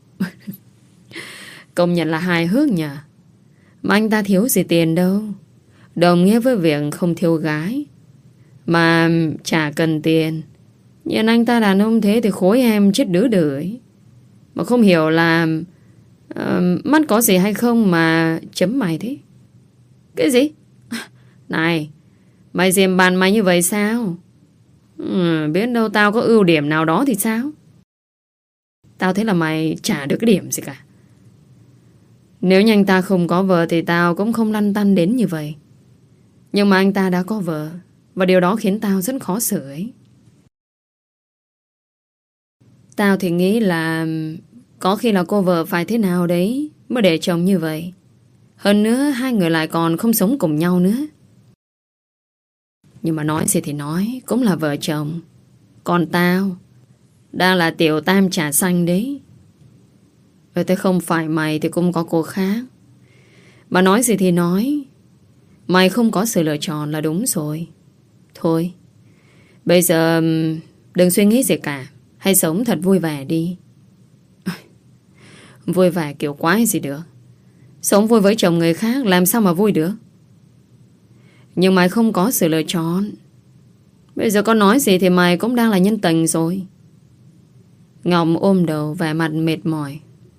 Công nhận là hài hước nhỉ. Mà anh ta thiếu gì tiền đâu. Đồng nghĩa với việc không thiếu gái. Mà chả cần tiền. Nhìn anh ta đàn ông thế thì khối em chết đứa đưởi. Mà không hiểu là uh, mắt có gì hay không mà chấm mày thế. Cái gì? Này, mày dèm bàn mày như vậy sao? Ừ, biết đâu tao có ưu điểm nào đó thì sao? Tao thấy là mày chả được cái điểm gì cả. Nếu như anh ta không có vợ thì tao cũng không lăn tăn đến như vậy. Nhưng mà anh ta đã có vợ, và điều đó khiến tao rất khó xử ấy. Tao thì nghĩ là có khi là cô vợ phải thế nào đấy mới để chồng như vậy. Hơn nữa hai người lại còn không sống cùng nhau nữa. Nhưng mà nói gì thì nói, cũng là vợ chồng. Còn tao đang là tiểu tam trà xanh đấy. Vậy thế không phải mày thì cũng có cô khác. Mà nói gì thì nói, mày không có sự lựa chọn là đúng rồi. Thôi, bây giờ đừng suy nghĩ gì cả. Hãy sống thật vui vẻ đi. Vui vẻ kiểu quái gì được. Sống vui với chồng người khác làm sao mà vui được. Nhưng mày không có sự lựa chọn. Bây giờ có nói gì thì mày cũng đang là nhân tình rồi. Ngọc ôm đầu vẻ mặt mệt mỏi.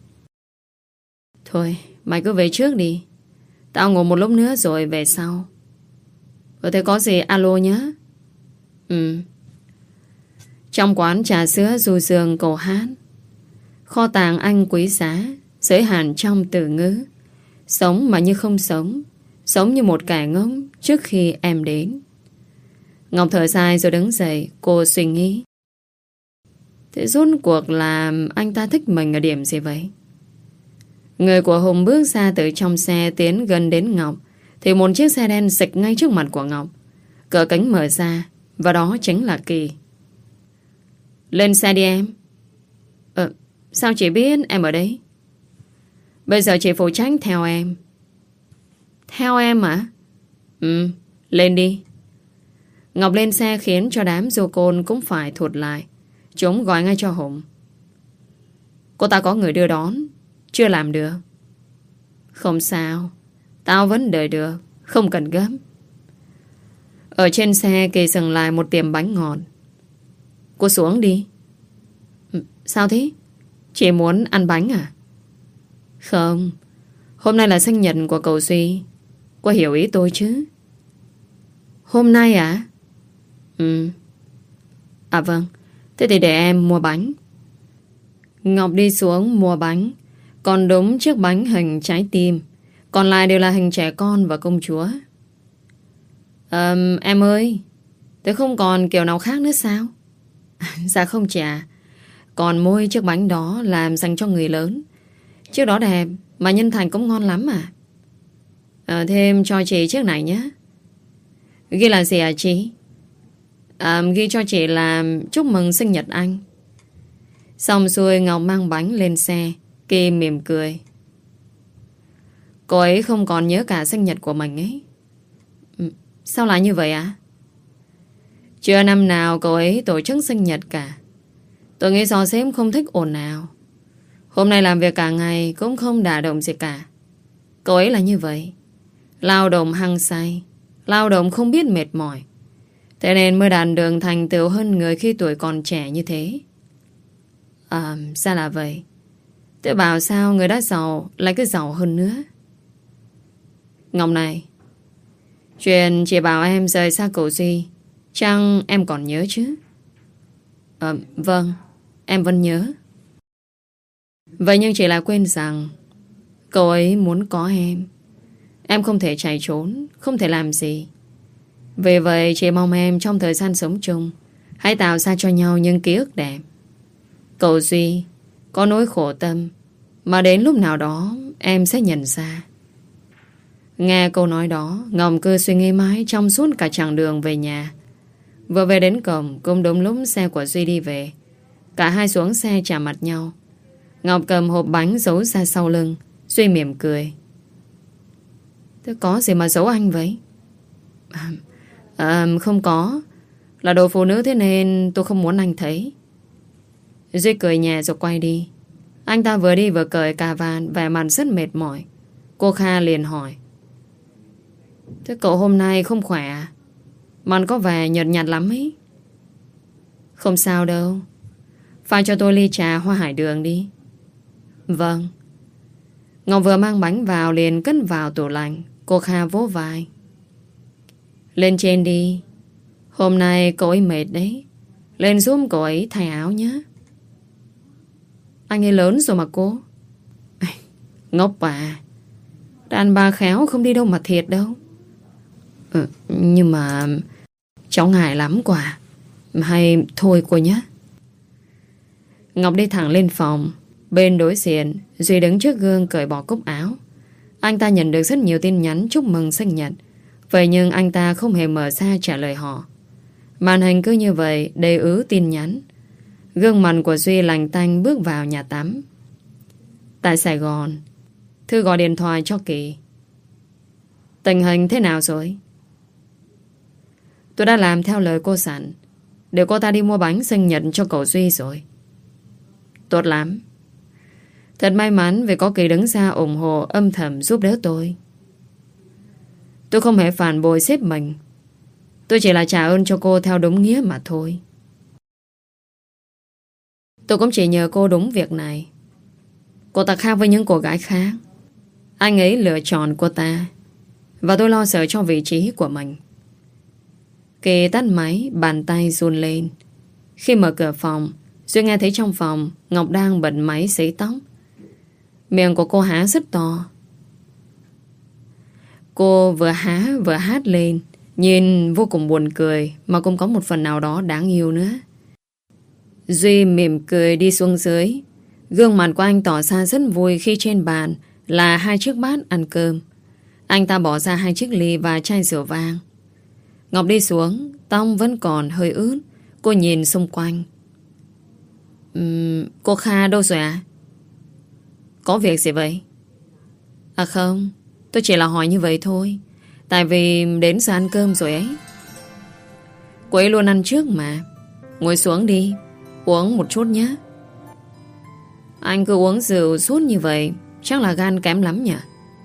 Thôi mày cứ về trước đi. Tao ngủ một lúc nữa rồi về sau. Ở thế có gì alo nhé. Ừ. Trong quán trà sữa du dương cầu hát. Kho tàng anh quý giá, giới hạn trong từ ngữ. Sống mà như không sống. Sống như một kẻ ngốc trước khi em đến. Ngọc thở dài rồi đứng dậy. Cô suy nghĩ. Thế rốt cuộc là anh ta thích mình ở điểm gì vậy? Người của Hùng bước ra từ trong xe tiến gần đến Ngọc. Thì một chiếc xe đen xịch ngay trước mặt của Ngọc. Cửa kính mở ra, và đó chính là Kỳ. Lên xe đi em. Ờ, sao chị biết em ở đây? Bây giờ chị phụ trách theo em. Theo em à? Ừ, lên đi. Ngọc lên xe khiến cho đám du côn cũng phải thụt lại. Chúng gọi ngay cho Hùng. Cô ta có người đưa đón, chưa làm được. Không sao, tao vẫn đợi được, không cần gấp. Ở trên xe Kỳ dừng lại một tiệm bánh ngọt. Cô xuống đi. Sao thế? Chị muốn ăn bánh à? Không, hôm nay là sinh nhật của cậu Duy. Cô hiểu ý tôi chứ? Hôm nay à? Ừ. À vâng, thế thì để em mua bánh. Ngọc đi xuống mua bánh. Còn đúng chiếc bánh hình trái tim, còn lại đều là hình trẻ con và công chúa. um, Em ơi, thế không còn kiểu nào khác nữa sao? Dạ không chị à. Còn môi chiếc bánh đó làm dành cho người lớn. Chiếc đó đẹp, mà nhân thành cũng ngon lắm à. à Thêm cho chị chiếc này nhé. Ghi là gì à chị? à, Ghi cho chị là chúc mừng sinh nhật anh. Xong xuôi Ngọc mang bánh lên xe. Kỳ mỉm cười. Cô ấy không còn nhớ cả sinh nhật của mình ấy. Sao lại như vậy ạ? À? Chưa năm nào cô ấy tổ chức sinh nhật cả. Tôi nghĩ do sếp không thích ồn ào. Hôm nay làm việc cả ngày cũng không đả động gì cả. Cô ấy là như vậy. Lao động hăng say, lao động không biết mệt mỏi. Thế nên mới đạt được thành tựu hơn người khi tuổi còn trẻ như thế. À, sao là vậy? Tôi bảo sao người đã giàu lại cứ giàu hơn nữa. Ngọc này, chuyện chị bảo em rời xa cậu Duy, chăng em còn nhớ chứ? À, vâng, em vẫn nhớ. Vậy nhưng chị lại quên rằng cậu ấy muốn có em. Em không thể chạy trốn, không thể làm gì. Vì vậy chị mong em trong thời gian sống chung hãy tạo ra cho nhau những ký ức đẹp. Cậu Duy có nỗi khổ tâm mà đến lúc nào đó em sẽ nhận ra. Nghe câu nói đó, Ngọc cứ suy nghĩ mãi trong suốt cả chặng đường về nhà. Vừa về đến cổng cũng đúng lúc xe của Duy đi về. Cả hai xuống xe chạm mặt nhau. Ngọc cầm hộp bánh giấu ra sau lưng. Duy mỉm cười. Thế có gì mà giấu anh vậy? À, à, không có. Là đồ phụ nữ thế nên tôi không muốn anh thấy. Duy cười nhẹ rồi quay đi. Anh ta vừa đi vừa cởi cà vạt, vẻ mặt rất mệt mỏi. Cô Kha liền hỏi. Thế cậu hôm nay không khỏe à? Mặt có vẻ nhợt nhạt lắm ấy. Không sao đâu. Pha cho tôi ly trà hoa hải đường đi. Vâng. Ngọc vừa mang bánh vào liền cất vào tủ lạnh. Cô Kha vỗ vai. Lên trên đi. Hôm nay cậu ấy mệt đấy. Lên giúp cậu ấy thay áo nhé. Anh ấy lớn rồi mà cô. Ngốc bà. Đàn bà khéo không đi đâu mà thiệt đâu. Ừ, nhưng mà cháu ngại lắm quả. Hay thôi cô nhé. Ngọc đi thẳng lên phòng. Bên đối diện Duy đứng trước gương cởi bỏ cúc áo. Anh ta nhận được rất nhiều tin nhắn chúc mừng sinh nhật. Vậy nhưng anh ta không hề mở ra trả lời họ. Màn hình cứ như vậy đầy ứ tin nhắn. Gương mặt của Duy lành tanh bước vào nhà tắm. Tại Sài Gòn, Thư gọi điện thoại cho Kỳ. Tình hình thế nào rồi? Tôi đã làm theo lời cô sẵn. Để cô ta đi mua bánh sinh nhật cho cậu Duy rồi. Tốt lắm. Thật may mắn vì có Kỳ đứng ra ủng hộ âm thầm giúp đỡ tôi. Tôi không hề phản bội sếp mình. Tôi chỉ là trả ơn cho cô theo đúng nghĩa mà thôi. Tôi cũng chỉ nhờ cô đúng việc này. Cô ta khác với những cô gái khác. Anh ấy lựa chọn cô ta. Và tôi lo sợ cho vị trí của mình. Kỳ tắt máy, bàn tay run lên. Khi mở cửa phòng, Duy nghe thấy trong phòng Ngọc đang bật máy sấy tóc. Miệng của cô há rất to. Cô vừa há vừa hát lên, nhìn vô cùng buồn cười, mà cũng có một phần nào đó đáng yêu nữa. Duy mỉm cười đi xuống dưới. Gương mặt của anh tỏ ra rất vui khi trên bàn là hai chiếc bát ăn cơm. Anh ta bỏ ra hai chiếc ly và chai rượu vang. Ngọc đi xuống, tóc vẫn còn hơi ướt. Cô nhìn xung quanh. uhm, Cô Kha đâu rồi à? Có việc gì vậy? À không, tôi chỉ là hỏi như vậy thôi. Tại vì đến giờ ăn cơm rồi ấy. Cô ấy luôn ăn trước mà. Ngồi xuống đi, uống một chút nhé. Anh cứ uống rượu suốt như vậy chắc là gan kém lắm nhỉ?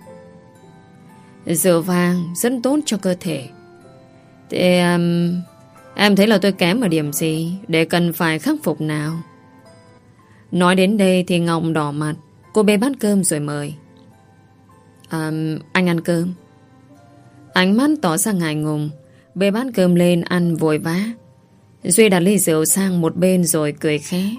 Rượu vang rất tốt cho cơ thể. Thì um, em thấy là tôi kém ở điểm gì để cần phải khắc phục nào? Nói đến đây thì Ngọc đỏ mặt. Cô bê bát cơm rồi mời. à, Anh ăn cơm. Ánh mắt tỏ ra ngại ngùng. Bê bát cơm lên ăn vội vã. Duy đặt ly rượu sang một bên rồi cười khẽ.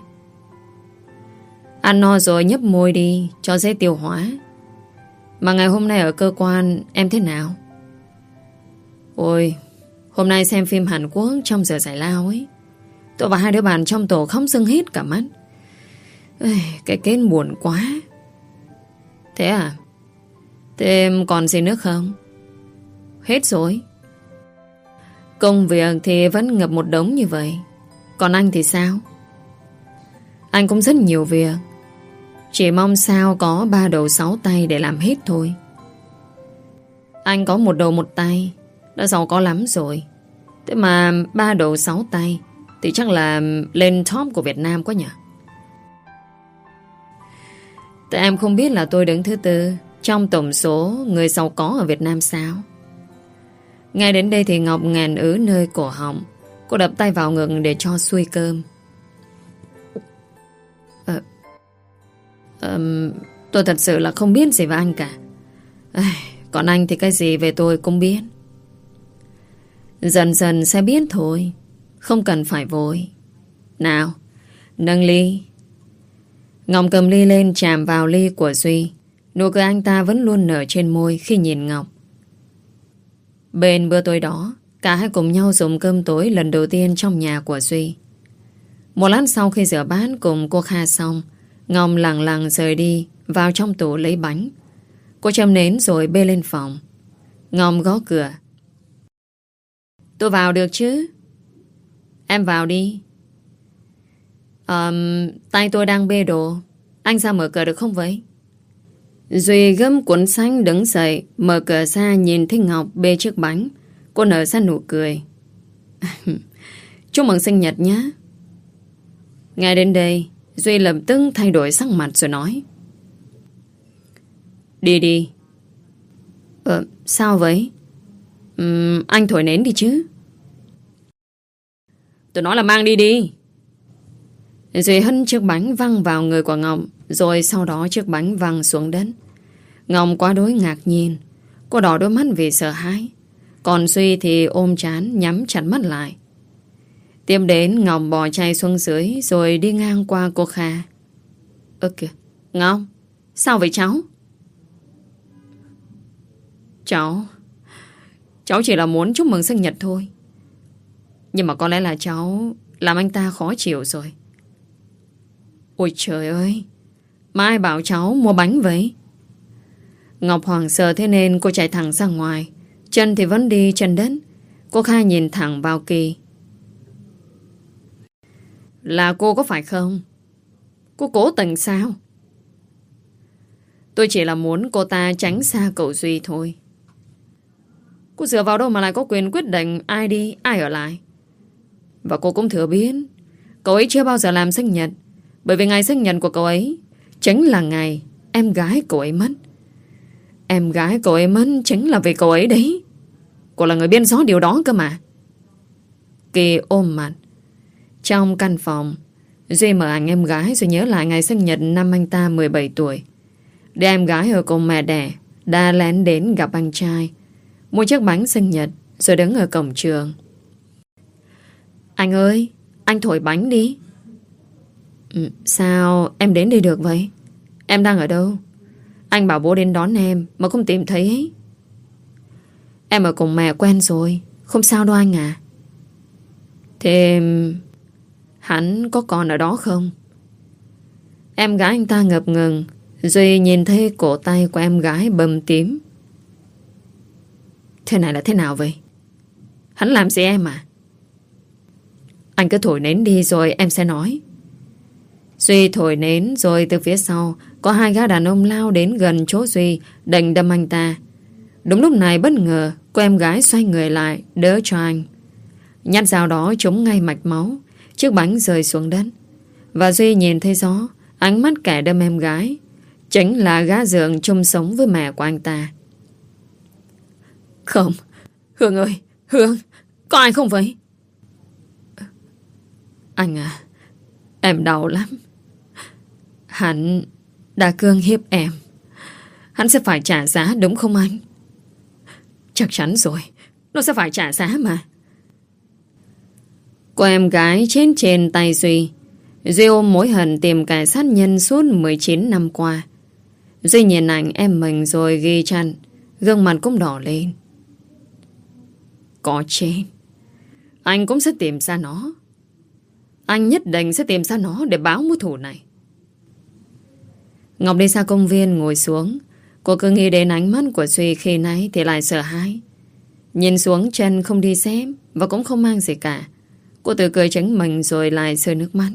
Ăn no rồi nhấp môi đi cho dễ tiêu hóa. Mà ngày hôm nay ở cơ quan em thế nào? Ôi, hôm nay xem phim Hàn Quốc trong giờ giải lao ấy. Tôi và hai đứa bạn trong tổ khóc sưng hết cả mắt. Ê, cái kết buồn quá. Thế à? Thế còn gì nữa không? Hết rồi. Công việc thì vẫn ngập một đống như vậy. Còn anh thì sao? Anh cũng rất nhiều việc. Chỉ mong sao có ba đầu sáu tay để làm hết thôi. Anh có một đầu một tay đã giàu có lắm rồi. Thế mà ba đầu sáu tay thì chắc là lên top của Việt Nam quá nhỉ? Tại em không biết là tôi đứng thứ tư trong tổng số người giàu có ở Việt Nam sao? Ngay đến đây thì Ngọc ngàn ứ nơi cổ họng. Cô đập tay vào ngực để cho xuôi cơm. Ờ, um, Tôi thật sự là không biết gì về anh cả. À, còn anh thì cái gì về tôi cũng biết. Dần dần sẽ biết thôi. Không cần phải vội. Nào, nâng ly. Ngọc cầm ly lên chạm vào ly của Duy. Nụ cười anh ta vẫn luôn nở trên môi khi nhìn Ngọc. Bên bữa tối đó, cả hai cùng nhau dùng cơm tối lần đầu tiên trong nhà của Duy. Một lát sau khi rửa bát cùng cô Kha xong, Ngọc lặng lặng rời đi vào trong tủ lấy bánh. Cô châm nến rồi bê lên phòng. Ngọc gõ cửa. Tôi vào được chứ? Em vào đi. um, Tay tôi đang bê đồ. Anh ra mở cửa được không vậy? Duy gấp cuốn sách đứng dậy, mở cửa ra nhìn thấy Ngọc bê chiếc bánh. Cô nở ra nụ cười. Chúc mừng sinh nhật nhé. Ngay đến đây, Duy lập tức thay đổi sắc mặt rồi nói. Đi đi. Ờ, sao vậy? Uhm, anh thổi nến đi chứ. Tôi nói là mang đi đi. Duy hất chiếc bánh văng vào người của Ngọc, rồi sau đó chiếc bánh văng xuống đất. Ngọc quá đối ngạc nhiên. Cô đỏ đôi mắt vì sợ hãi. Còn Duy thì ôm trán nhắm chặt mắt lại. Tiếp đến Ngọc bò chạy xuống dưới rồi đi ngang qua cô Kha. Ơ kìa, Ngọc, sao vậy cháu? Cháu Cháu chỉ là muốn chúc mừng sinh nhật thôi. Nhưng mà có lẽ là cháu làm anh ta khó chịu rồi. Ôi trời ơi, mà ai bảo cháu mua bánh vậy? Ngọc hoảng sợ thế nên cô chạy thẳng ra ngoài. Chân thì vẫn đi chân đất. Cô Kha nhìn thẳng vào Kỳ. Là cô có phải không? Cô cố tình sao? Tôi chỉ là muốn cô ta tránh xa cậu Duy thôi. Cô dựa vào đâu mà lại có quyền quyết định ai đi, ai ở lại? Và cô cũng thừa biết cậu ấy chưa bao giờ làm sinh nhật. Bởi vì ngày sinh nhật của cậu ấy chính là ngày em gái cậu ấy mất. Em gái cậu ấy mất chính là vì cậu ấy đấy. Cô là người biết rõ điều đó cơ mà. Kỳ ôm mặt. Trong căn phòng, Duy mở ảnh em gái rồi nhớ lại ngày sinh nhật năm anh ta mười bảy tuổi. Để em gái ở cùng mẹ đẻ đã lén đến gặp anh trai, mua chiếc bánh sinh nhật rồi đứng ở cổng trường. Anh ơi, anh thổi bánh đi. Ừ, sao em đến đây được vậy? Em đang ở đâu? Anh bảo bố đến đón em mà không tìm thấy ấy. Em ở cùng mẹ quen rồi, không sao đâu anh à. Thế hắn có còn ở đó không? Em gái anh ta ngập ngừng. Duy nhìn thấy cổ tay của em gái bầm tím. Thế này là thế nào vậy? Hắn làm gì em à? Anh cứ thổi nến đi rồi em sẽ nói. Duy thổi nến rồi từ phía sau có hai gã đàn ông lao đến gần chỗ Duy, định đâm anh ta. Đúng lúc này bất ngờ cô em gái xoay người lại đỡ cho anh. Nhát dao đó trúng ngay mạch máu, chiếc bánh rơi xuống đất. Và Duy nhìn thấy rõ ánh mắt kẻ đâm em gái chính là gã giường chung sống với mẹ của anh ta. Không, Hương ơi, Hương, có ai không vậy? Anh à, em đau lắm. Hắn đã cưỡng hiếp em. Hắn sẽ phải trả giá đúng không anh? Chắc chắn rồi, nó sẽ phải trả giá mà. Cô em gái chết trên tay Duy. Duy ôm mối hận tìm kẻ sát nhân suốt mười chín năm qua. Duy nhìn ảnh em mình rồi ghi chăn, gương mặt cũng đỏ lên. Có chết, anh cũng sẽ tìm ra nó. Anh nhất định sẽ tìm ra nó để báo mối thù này. Ngọc đi ra công viên ngồi xuống. Cô cứ nghĩ đến ánh mắt của Duy khi nãy thì lại sợ hãi. Nhìn xuống chân không đi xem và cũng không mang gì cả. Cô tự cười tránh mình rồi lại rơi nước mắt.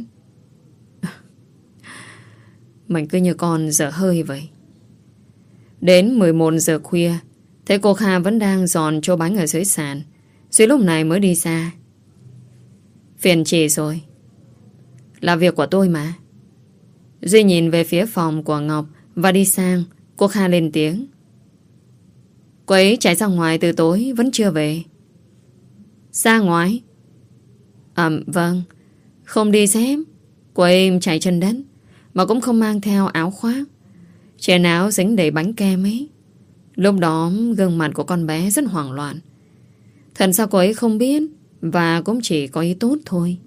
Mình cứ như con dở hơi vậy. Đến mười một giờ khuya, thấy cô Kha vẫn đang dọn chỗ bánh ở dưới sàn. Duy lúc này mới đi ra. Phiền chị rồi. Là việc của tôi mà. Duy nhìn về phía phòng của Ngọc và đi sang. Cô Kha lên tiếng. Cô ấy chạy ra ngoài từ tối vẫn chưa về. Ra ngoài? À vâng. Không đi xem. Cô ấy chạy chân đất mà cũng không mang theo áo khoác. Trên áo dính đầy bánh kem ấy. Lúc đó gương mặt của con bé rất hoảng loạn. Thật sao cô ấy không biết và cũng chỉ có ý tốt thôi.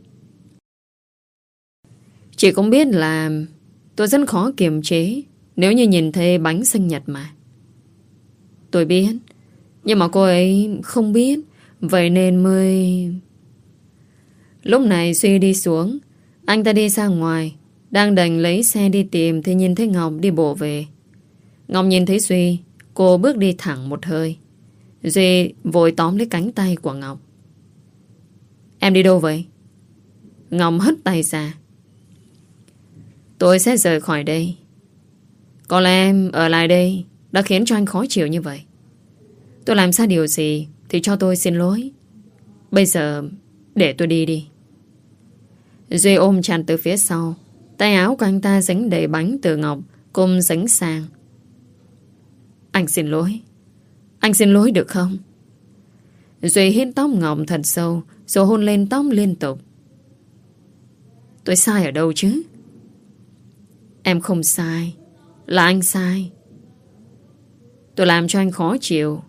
Chị cũng biết là tôi rất khó kiềm chế nếu như nhìn thấy bánh sinh nhật mà. Tôi biết, nhưng mà cô ấy không biết, vậy nên mới... Lúc này Duy đi xuống. Anh ta đi ra ngoài, đang định lấy xe đi tìm thì nhìn thấy Ngọc đi bộ về. Ngọc nhìn thấy Duy, cô bước đi thẳng một hơi. Duy vội tóm lấy cánh tay của Ngọc. Em đi đâu vậy? Ngọc hất tay ra. Tôi sẽ rời khỏi đây. Có lẽ em ở lại đây đã khiến cho anh khó chịu như vậy. Tôi làm sai điều gì thì cho tôi xin lỗi. Bây giờ để tôi đi đi. Duy ôm chặt từ phía sau. Tay áo của anh ta dính đầy bánh từ Ngọc cùng dính sang. Anh xin lỗi. Anh xin lỗi được không? Duy hít tóc Ngọc thật sâu rồi hôn lên tóc liên tục. Tôi sai ở đâu chứ? Em không sai. Là anh sai. Tôi làm cho anh khó chịu.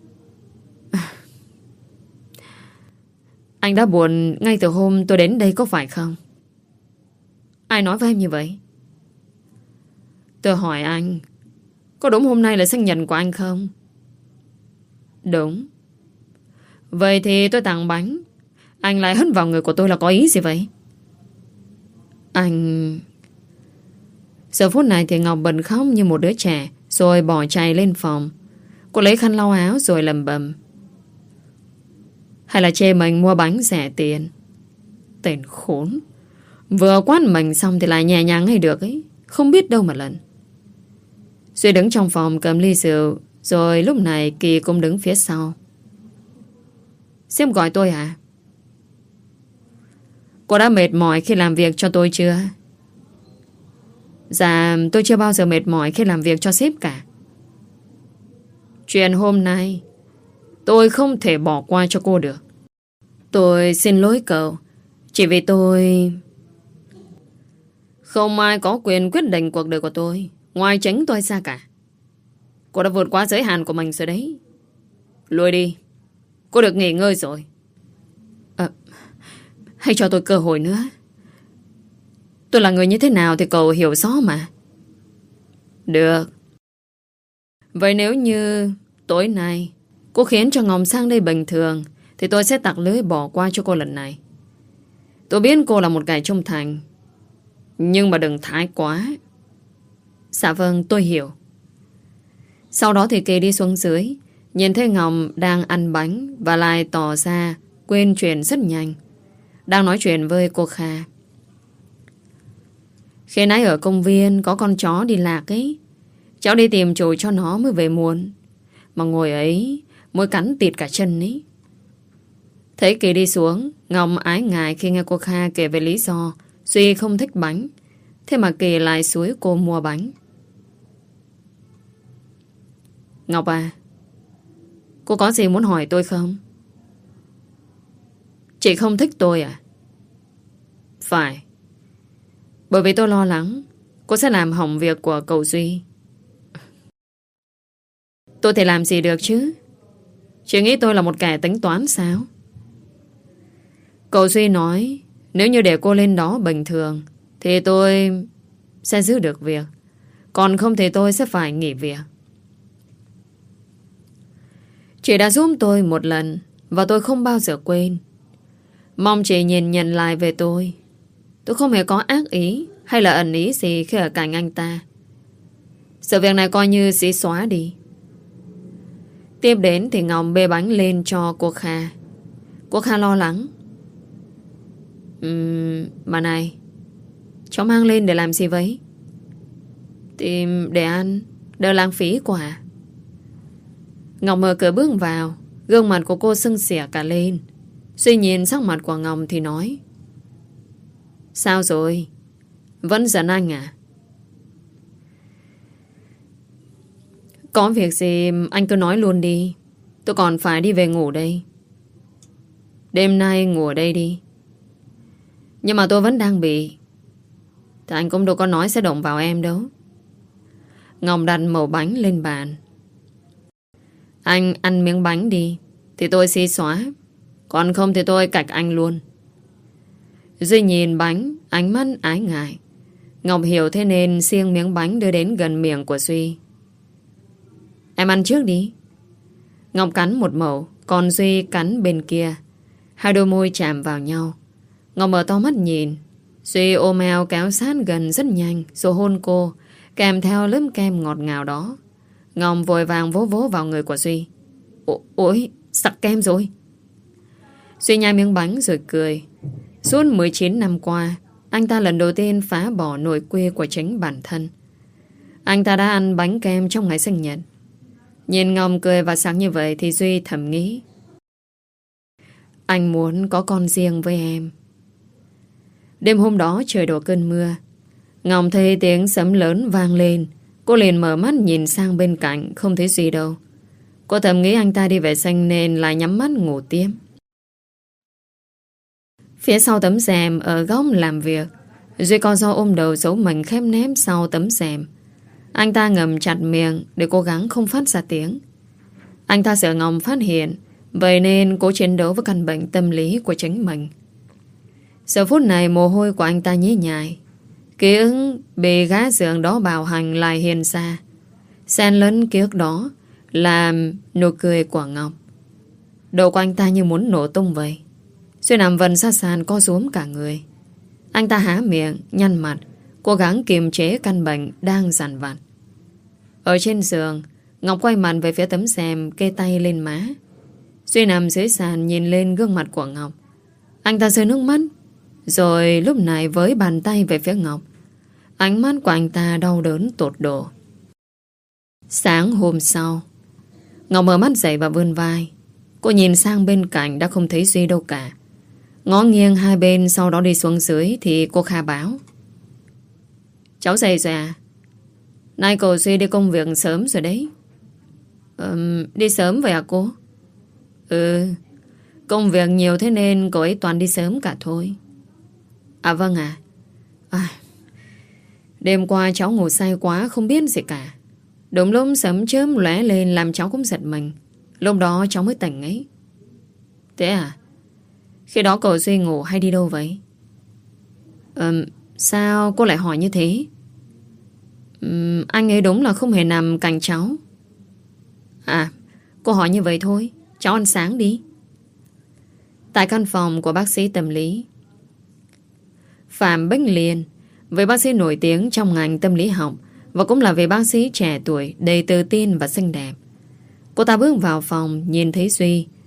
Anh đã buồn ngay từ hôm tôi đến đây có phải không? Ai nói với em như vậy? Tôi hỏi anh, có đúng hôm nay là sinh nhật của anh không? Đúng. Vậy thì tôi tặng bánh, anh lại hất vào người của tôi là có ý gì vậy? Anh... Giờ phút này thì Ngọc bật khóc như một đứa trẻ rồi bỏ chạy lên phòng. Cô lấy khăn lau áo rồi lầm bầm. Hay là chê mình mua bánh rẻ tiền? Tên khốn. Vừa quát mình xong thì lại nhẹ nhàng hay được ấy. Không biết đâu mà lần. Duy đứng trong phòng cầm ly rượu. Rồi lúc này Kỳ cũng đứng phía sau. Sếp gọi tôi à? Cô đã mệt mỏi khi làm việc cho tôi chưa? Dạ tôi chưa bao giờ mệt mỏi khi làm việc cho sếp cả. Chuyện hôm nay tôi không thể bỏ qua cho cô được. Tôi xin lỗi cậu. Chỉ vì tôi... Không ai có quyền quyết định cuộc đời của tôi ngoài chính tôi ra cả. Cô đã vượt quá giới hạn của mình rồi đấy. Lui đi. Cô được nghỉ ngơi rồi. À, hãy cho tôi cơ hội nữa. Tôi là người như thế nào thì cậu hiểu rõ mà. Được. Vậy nếu như tối nay cô khiến cho Ngọc sang đây bình thường thì tôi sẽ tặc lưới bỏ qua cho cô lần này. Tôi biết cô là một kẻ trung thành, nhưng mà đừng thái quá. Dạ vâng, tôi hiểu. Sau đó thì Kỳ đi xuống dưới, nhìn thấy Ngọc đang ăn bánh và lại tỏ ra quên chuyện rất nhanh. Đang nói chuyện với cô Kha. Khi nãy ở công viên có con chó đi lạc ấy, cháu đi tìm chủ cho nó mới về muộn. Mà ngồi ấy môi cắn tịt cả chân ấy. Thấy Kỳ đi xuống, Ngọc ái ngại khi nghe cô Kha kể về lý do Duy không thích bánh. Thế mà Kỳ lại xúi cô mua bánh. Ngọc à, cô có gì muốn hỏi tôi không? Chị không thích tôi à? Phải. Bởi vì tôi lo lắng cô sẽ làm hỏng việc của cậu Duy. Tôi thể làm gì được chứ? Chị nghĩ tôi là một kẻ tính toán sao? Cậu Duy nói nếu như để cô lên đó bình thường thì tôi sẽ giữ được việc. Còn không thì tôi sẽ phải nghỉ việc. Chị đã giúp tôi một lần và tôi không bao giờ quên. Mong chị nhìn nhận lại về tôi. Tôi không hề có ác ý hay là ẩn ý gì khi ở cạnh anh ta. Sự việc này coi như sẽ xóa đi. Tiếp đến thì Ngọc bê bánh lên cho cô Kha. Cô Kha lo lắng. Ừm, mà này, cháu mang lên để làm gì vậy? Thì để ăn, đỡ lãng phí quả. Ngọc mở cửa bước vào. Gương mặt của cô sưng xỉa cả lên. Suy nhìn sắc mặt của Ngọc thì nói. Sao rồi? Vẫn giận anh à? Có việc gì anh cứ nói luôn đi. Tôi còn phải đi về ngủ đây. Đêm nay ngủ ở đây đi. Nhưng mà tôi vẫn đang bị. Thì anh cũng đâu có nói sẽ động vào em đâu. Ngọc đặt mẩu bánh lên bàn. Anh ăn miếng bánh đi thì tôi sẽ xóa. Còn không thì tôi cạch anh luôn. Duy nhìn bánh, ánh mắt ái ngại. Ngọc hiểu thế nên siêng miếng bánh đưa đến gần miệng của Duy. Em ăn trước đi. Ngọc cắn một mẩu, còn Duy cắn bên kia. Hai đôi môi chạm vào nhau. Ngọc mở to mắt nhìn. Duy ôm eo kéo sát gần rất nhanh rồi hôn cô, kèm theo lớp kem ngọt ngào đó. Ngọc vội vàng vỗ vỗ vào người của Duy. Ồ, ôi, sặc kem rồi. Duy nhai miếng bánh rồi cười. Suốt mười chín năm qua, anh ta lần đầu tiên phá bỏ nỗi quê của chính bản thân. Anh ta đã ăn bánh kem trong ngày sinh nhật. Nhìn Ngọc cười và sặc như vậy thì Duy thầm nghĩ. Anh muốn có con riêng với em. Đêm hôm đó trời đổ cơn mưa. Ngọc thấy tiếng sấm lớn vang lên. Cô liền mở mắt nhìn sang bên cạnh. Không thấy Duy đâu. Cô thầm nghĩ anh ta đi vệ sinh nên lại nhắm mắt ngủ tiếp. Phía sau tấm rèm ở góc làm việc, Duy co ro ôm đầu giấu mình khép nép sau tấm rèm. Anh ta ngậm chặt miệng để cố gắng không phát ra tiếng. Anh ta sợ Ngọc phát hiện, vậy nên cố chiến đấu với căn bệnh tâm lý của chính mình. Giờ phút này mồ hôi của anh ta nhễ nhại. Ký ức bị gá giường đó bạo hành lại hiện ra. Xen lẫn ký ức đó làm nụ cười của Ngọc. Đầu của anh ta như muốn nổ tung vậy. Duy nằm vần sát sàn co rúm cả người. Anh ta há miệng, nhăn mặt, cố gắng kiềm chế căn bệnh đang dằn vặt. Ở trên giường, Ngọc quay mặt về phía tấm rèm, kê tay lên má. Duy nằm dưới sàn nhìn lên gương mặt của Ngọc. Anh ta rơi nước mắt, rồi lúc này với bàn tay về phía Ngọc. Ánh mắt của anh ta đau đớn tột độ. Sáng hôm sau, Ngọc mở mắt dậy và vươn vai. Cô nhìn sang bên cạnh đã không thấy Duy đâu cả. Ngó nghiêng hai bên, sau đó đi xuống dưới thì cô Kha báo. Cháu dậy rồi à? Nay cô Duy đi công việc sớm rồi đấy. Ừm, đi sớm vậy à cô? Ừ, công việc nhiều thế nên cô ấy toàn đi sớm cả thôi. À vâng à. À, đêm qua cháu ngủ say quá không biết gì cả. Đúng lúc sấm chớp lóe lên làm cháu cũng giật mình. Lúc đó cháu mới tỉnh ấy. Thế à? Khi đó cậu Duy ngủ hay đi đâu vậy? Ừm, sao cô lại hỏi như thế? Ừm, anh ấy đúng là không hề nằm cạnh cháu. À, cô hỏi như vậy thôi. Cháu ăn sáng đi. Tại căn phòng của bác sĩ tâm lý, Phạm Bích Liên, với bác sĩ nổi tiếng trong ngành tâm lý học và cũng là vị bác sĩ trẻ tuổi đầy tự tin và xinh đẹp. Cô ta bước vào phòng, nhìn thấy Duy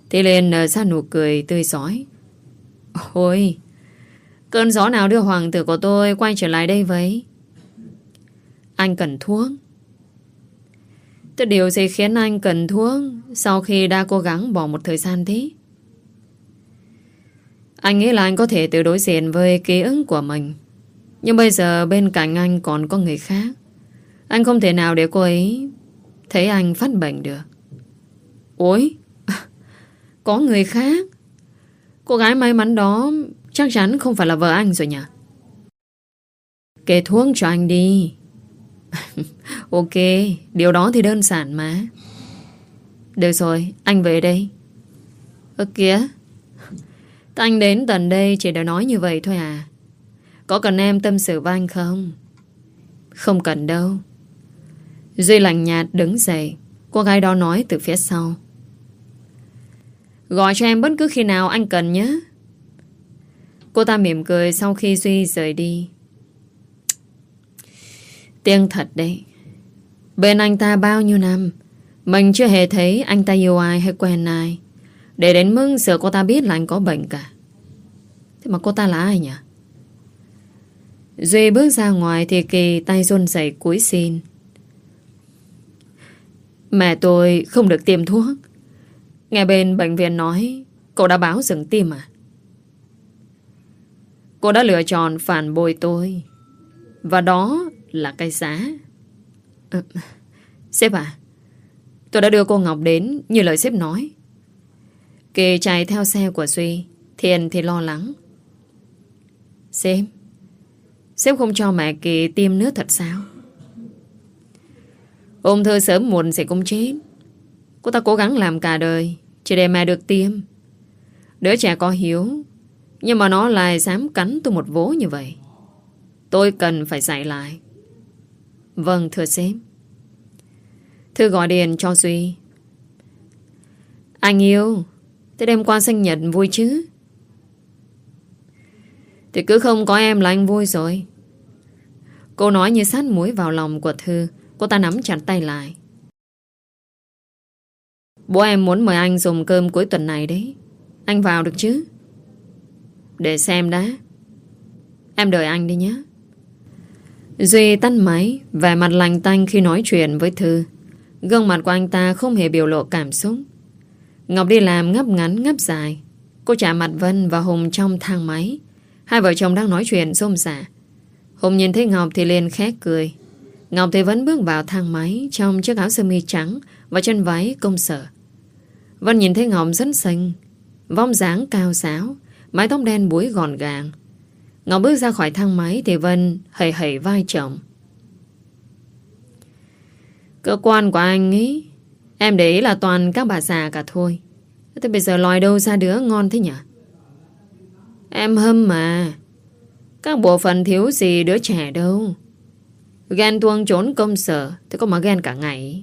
Thì liền nở ra nụ cười tươi rói. Ôi, cơn gió nào đưa hoàng tử của tôi quay trở lại đây vậy? Anh cần thuốc. Thế điều gì khiến anh cần thuốc sau khi đã cố gắng bỏ một thời gian thế? Anh nghĩ là anh có thể tự đối diện với ký ức của mình. Nhưng bây giờ bên cạnh anh còn có người khác. Anh không thể nào để cô ấy thấy anh phát bệnh được. Ôi, có người khác? Cô gái may mắn đó chắc chắn không phải là vợ anh rồi nhỉ? Kê thuốc cho anh đi. Ok, điều đó thì đơn giản mà. Được rồi, anh về đây. Ơ kìa, anh đến tận đây chỉ để nói như vậy thôi à? Có cần em tâm sự với anh không? Không cần đâu. Duy lạnh nhạt đứng dậy. Cô gái đó nói từ phía sau. Gọi cho em bất cứ khi nào anh cần nhé. Cô ta mỉm cười sau khi Duy rời đi. Tiếng thật đấy. Bên anh ta bao nhiêu năm mình chưa hề thấy anh ta yêu ai hay quen ai, để đến mức sợ cô ta biết là anh có bệnh cả. Thế mà cô ta là ai nhỉ? Duy bước ra ngoài thì Kỳ tay run rẩy cúi xin. Mẹ tôi không được tiêm thuốc. Nghe bên bệnh viện nói cậu đã báo dừng tiêm à? Cô đã lựa chọn phản bội tôi, và đó là cái giá. à, Sếp à, tôi đã đưa cô Ngọc đến như lời sếp nói. Kỳ chạy theo xe của Duy. Thiền thì lo lắng. Sếp Sếp không cho mẹ Kỳ tiêm nữa thật sao? Ung thư sớm muộn sẽ cũng chết. Cô ta cố gắng làm cả đời chỉ để mẹ được tiêm. Đứa trẻ có hiếu, nhưng mà nó lại dám cắn tôi một vố như vậy. Tôi cần phải dạy lại. Vâng thưa sếp. Thư gọi điện cho Duy. Anh yêu, thế đêm qua sinh nhật vui chứ? Thì cứ không có em là anh vui rồi. Cô nói như sát muối vào lòng của Thư. Cô ta nắm chặt tay lại. Bố em muốn mời anh dùng cơm cuối tuần này đấy. Anh vào được chứ? Để xem đã. Em đợi anh đi nhé. Duy tắt máy, vẻ mặt lạnh tanh khi nói chuyện với Thư. Gương mặt của anh ta không hề biểu lộ cảm xúc. Ngọc đi làm ngấp ngắn ngấp dài. Cô trả mặt Vân và Hùng trong thang máy. Hai vợ chồng đang nói chuyện rôm rả. Hùng nhìn thấy Ngọc thì liền khẽ cười. Ngọc thì vẫn bước vào thang máy trong chiếc áo sơ mi trắng và chân váy công sở. Vân nhìn thấy Ngọc rất xinh, vóc dáng cao ráo, mái tóc đen búi gọn gàng. Ngọc bước ra khỏi thang máy thì Vân hẩy hẩy vai chồng. Cơ quan của anh ý, em để ý là toàn các bà già cả thôi. Thế bây giờ lòi đâu ra đứa ngon thế nhỉ? Em hâm mà. Các bộ phận thiếu gì đứa trẻ đâu. Ghen tuông trốn công sở, thế có mà ghen cả ngày.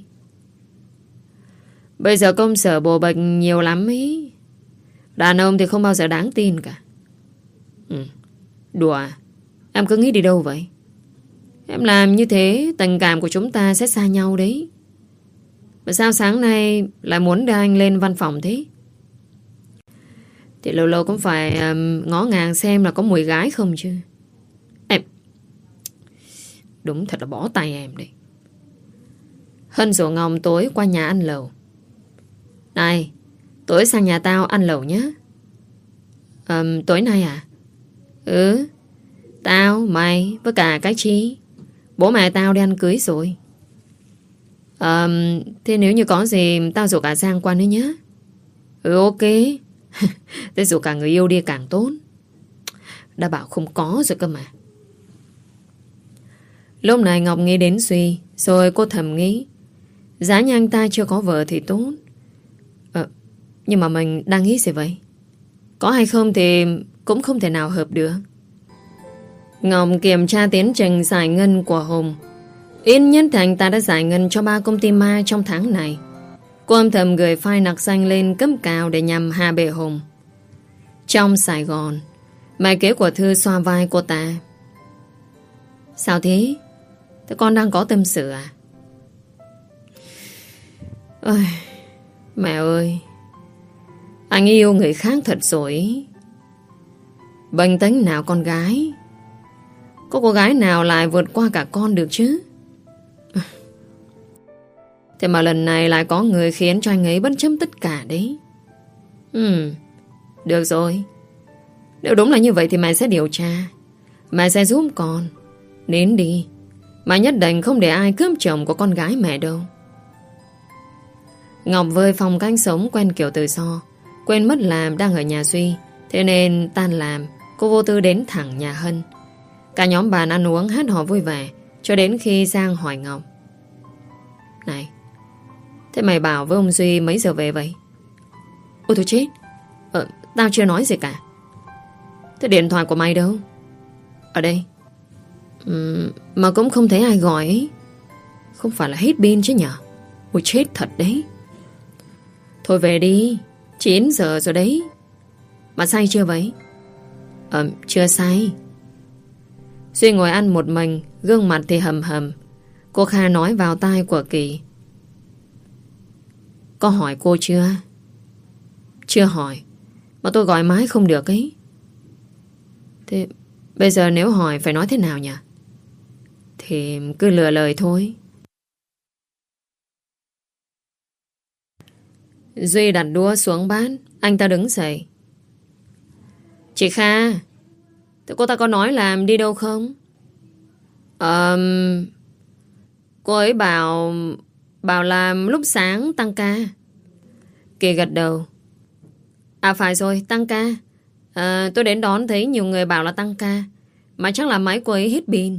Bây giờ công sở bồ bệnh nhiều lắm ý. Đàn ông thì không bao giờ đáng tin cả. Ừ, đùa à? Em cứ nghĩ đi đâu vậy? Em làm như thế tình cảm của chúng ta sẽ xa nhau đấy. Mà sao sáng nay lại muốn đưa anh lên văn phòng thế? Thì lâu lâu cũng phải um, ngó ngàng xem là có mùi gái không chứ. Em đúng thật là bỏ tay em đấy. Hân rủ Ngọc tối qua nhà ăn lẩu. Này, tối sang nhà tao ăn lẩu nhé. um, Tối nay à? Ừ, tao, mày với cả cái Chi. Bố mẹ tao đi ăn cưới rồi. um, Thế nếu như có gì tao rủ cả Giang qua nữa nhé. Ừ ok. Thế rủ cả người yêu đi càng tốt. Đã bảo không có rồi cơ mà. Lúc này Ngọc nghĩ đến Duy. Rồi cô thầm nghĩ, giá như anh ta chưa có vợ thì tốt. ờ, Nhưng mà mình đang nghĩ gì vậy? Có hay không thì cũng không thể nào hợp được. Ngọc kiểm tra tiến trình giải ngân của Hùng. Ít nhất thì anh ta đã giải ngân cho ba công ty ma trong tháng này. Cô âm thầm gửi file nặc danh lên cấp cao để nhằm hạ bệ Hùng. Trong Sài Gòn, mẹ kế của Thư xoa vai cô ta. Sao thế? Thế con đang có tâm sự à? Ôi, mẹ ơi, Anh yêu người khác thật rồi. Bình tĩnh nào con gái. Có cô gái nào lại vượt qua cả con được chứ? Thế mà lần này lại có người khiến cho anh ấy bất chấp tất cả đấy. Ừ, được rồi. Nếu đúng là như vậy thì mẹ sẽ điều tra. Mẹ sẽ giúp con. Nín đi. Mẹ nhất định không để ai cướp chồng của con gái mẹ đâu. Ngọc với phong cách sống quen kiểu tự do, quên mất làm đang ở nhà Duy. Thế nên tan làm, cô vô tư đến thẳng nhà Hân. Cả nhóm bàn ăn uống hát hò vui vẻ cho đến khi Giang hỏi Ngọc: Này, thế mày bảo với ông Duy mấy giờ về vậy? Ôi thôi chết, ờ, tao chưa nói gì cả. Thế điện thoại của mày đâu? Ở đây. uhm, Mà cũng không thấy ai gọi ấy. Không phải là hết pin chứ nhở? Ôi chết thật đấy. Thôi về đi, chín giờ rồi đấy. Mà say chưa vậy? Ờ, chưa say. Duy ngồi ăn một mình, gương mặt thì hầm hầm. Cô Kha nói vào tai của Kỳ: Có hỏi cô chưa? Chưa hỏi. Mà tôi gọi mãi không được ấy. Thế bây giờ nếu hỏi phải nói thế nào nhỉ? Thì cứ lừa lời thôi. Duy đặt đũa xuống bát. Anh ta đứng dậy: Chị Kha, thế cô ta có nói làm đi đâu không? Ờ... Cô ấy bảo... Bảo làm lúc sáng tăng ca. Kỳ gật đầu: À phải rồi, tăng ca. à, Tôi đến đón thấy nhiều người bảo là tăng ca. Mà chắc là máy cô ấy hết pin.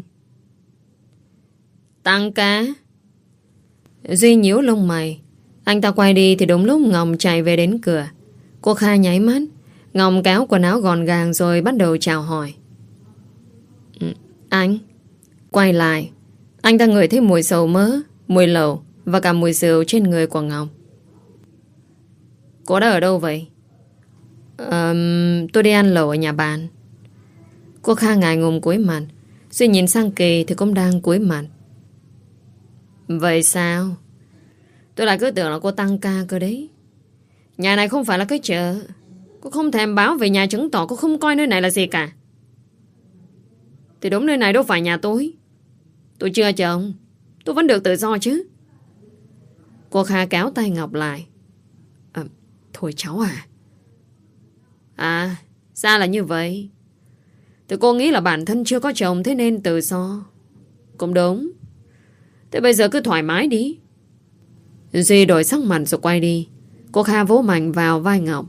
Tăng ca? Duy nhíu lông mày. Anh ta quay đi thì đúng lúc Ngọc chạy về đến cửa. Cô Kha nháy mắt. Ngọc kéo quần áo gọn gàng rồi bắt đầu chào hỏi. ừ, Anh. Quay lại, anh ta ngửi thấy mùi dầu mỡ, mùi lẩu và cả mùi rượu trên người của Ngọc. Cô đã ở đâu vậy? Um, tôi đi ăn lẩu ở nhà bạn. Cô Kha ngại ngùng cúi mặt. Duy nhìn sang Kỳ thì cũng đang cúi mặt. Vậy sao? Tôi lại cứ tưởng là cô tăng ca cơ đấy. Nhà này không phải là cái chợ. Cô không thèm báo về nhà chứng tỏ cô không coi nơi này là gì cả. Thì đúng, nơi này đâu phải nhà tôi. Tôi chưa chồng, tôi vẫn được tự do chứ. Cô Kha kéo tay Ngọc lại. à, Thôi cháu à. À, ra là như vậy. Thì cô nghĩ là bản thân chưa có chồng thế nên tự do. Cũng đúng. Thế bây giờ cứ thoải mái đi. Duy đổi sắc mặt rồi quay đi. Cô Kha vỗ mạnh vào vai Ngọc.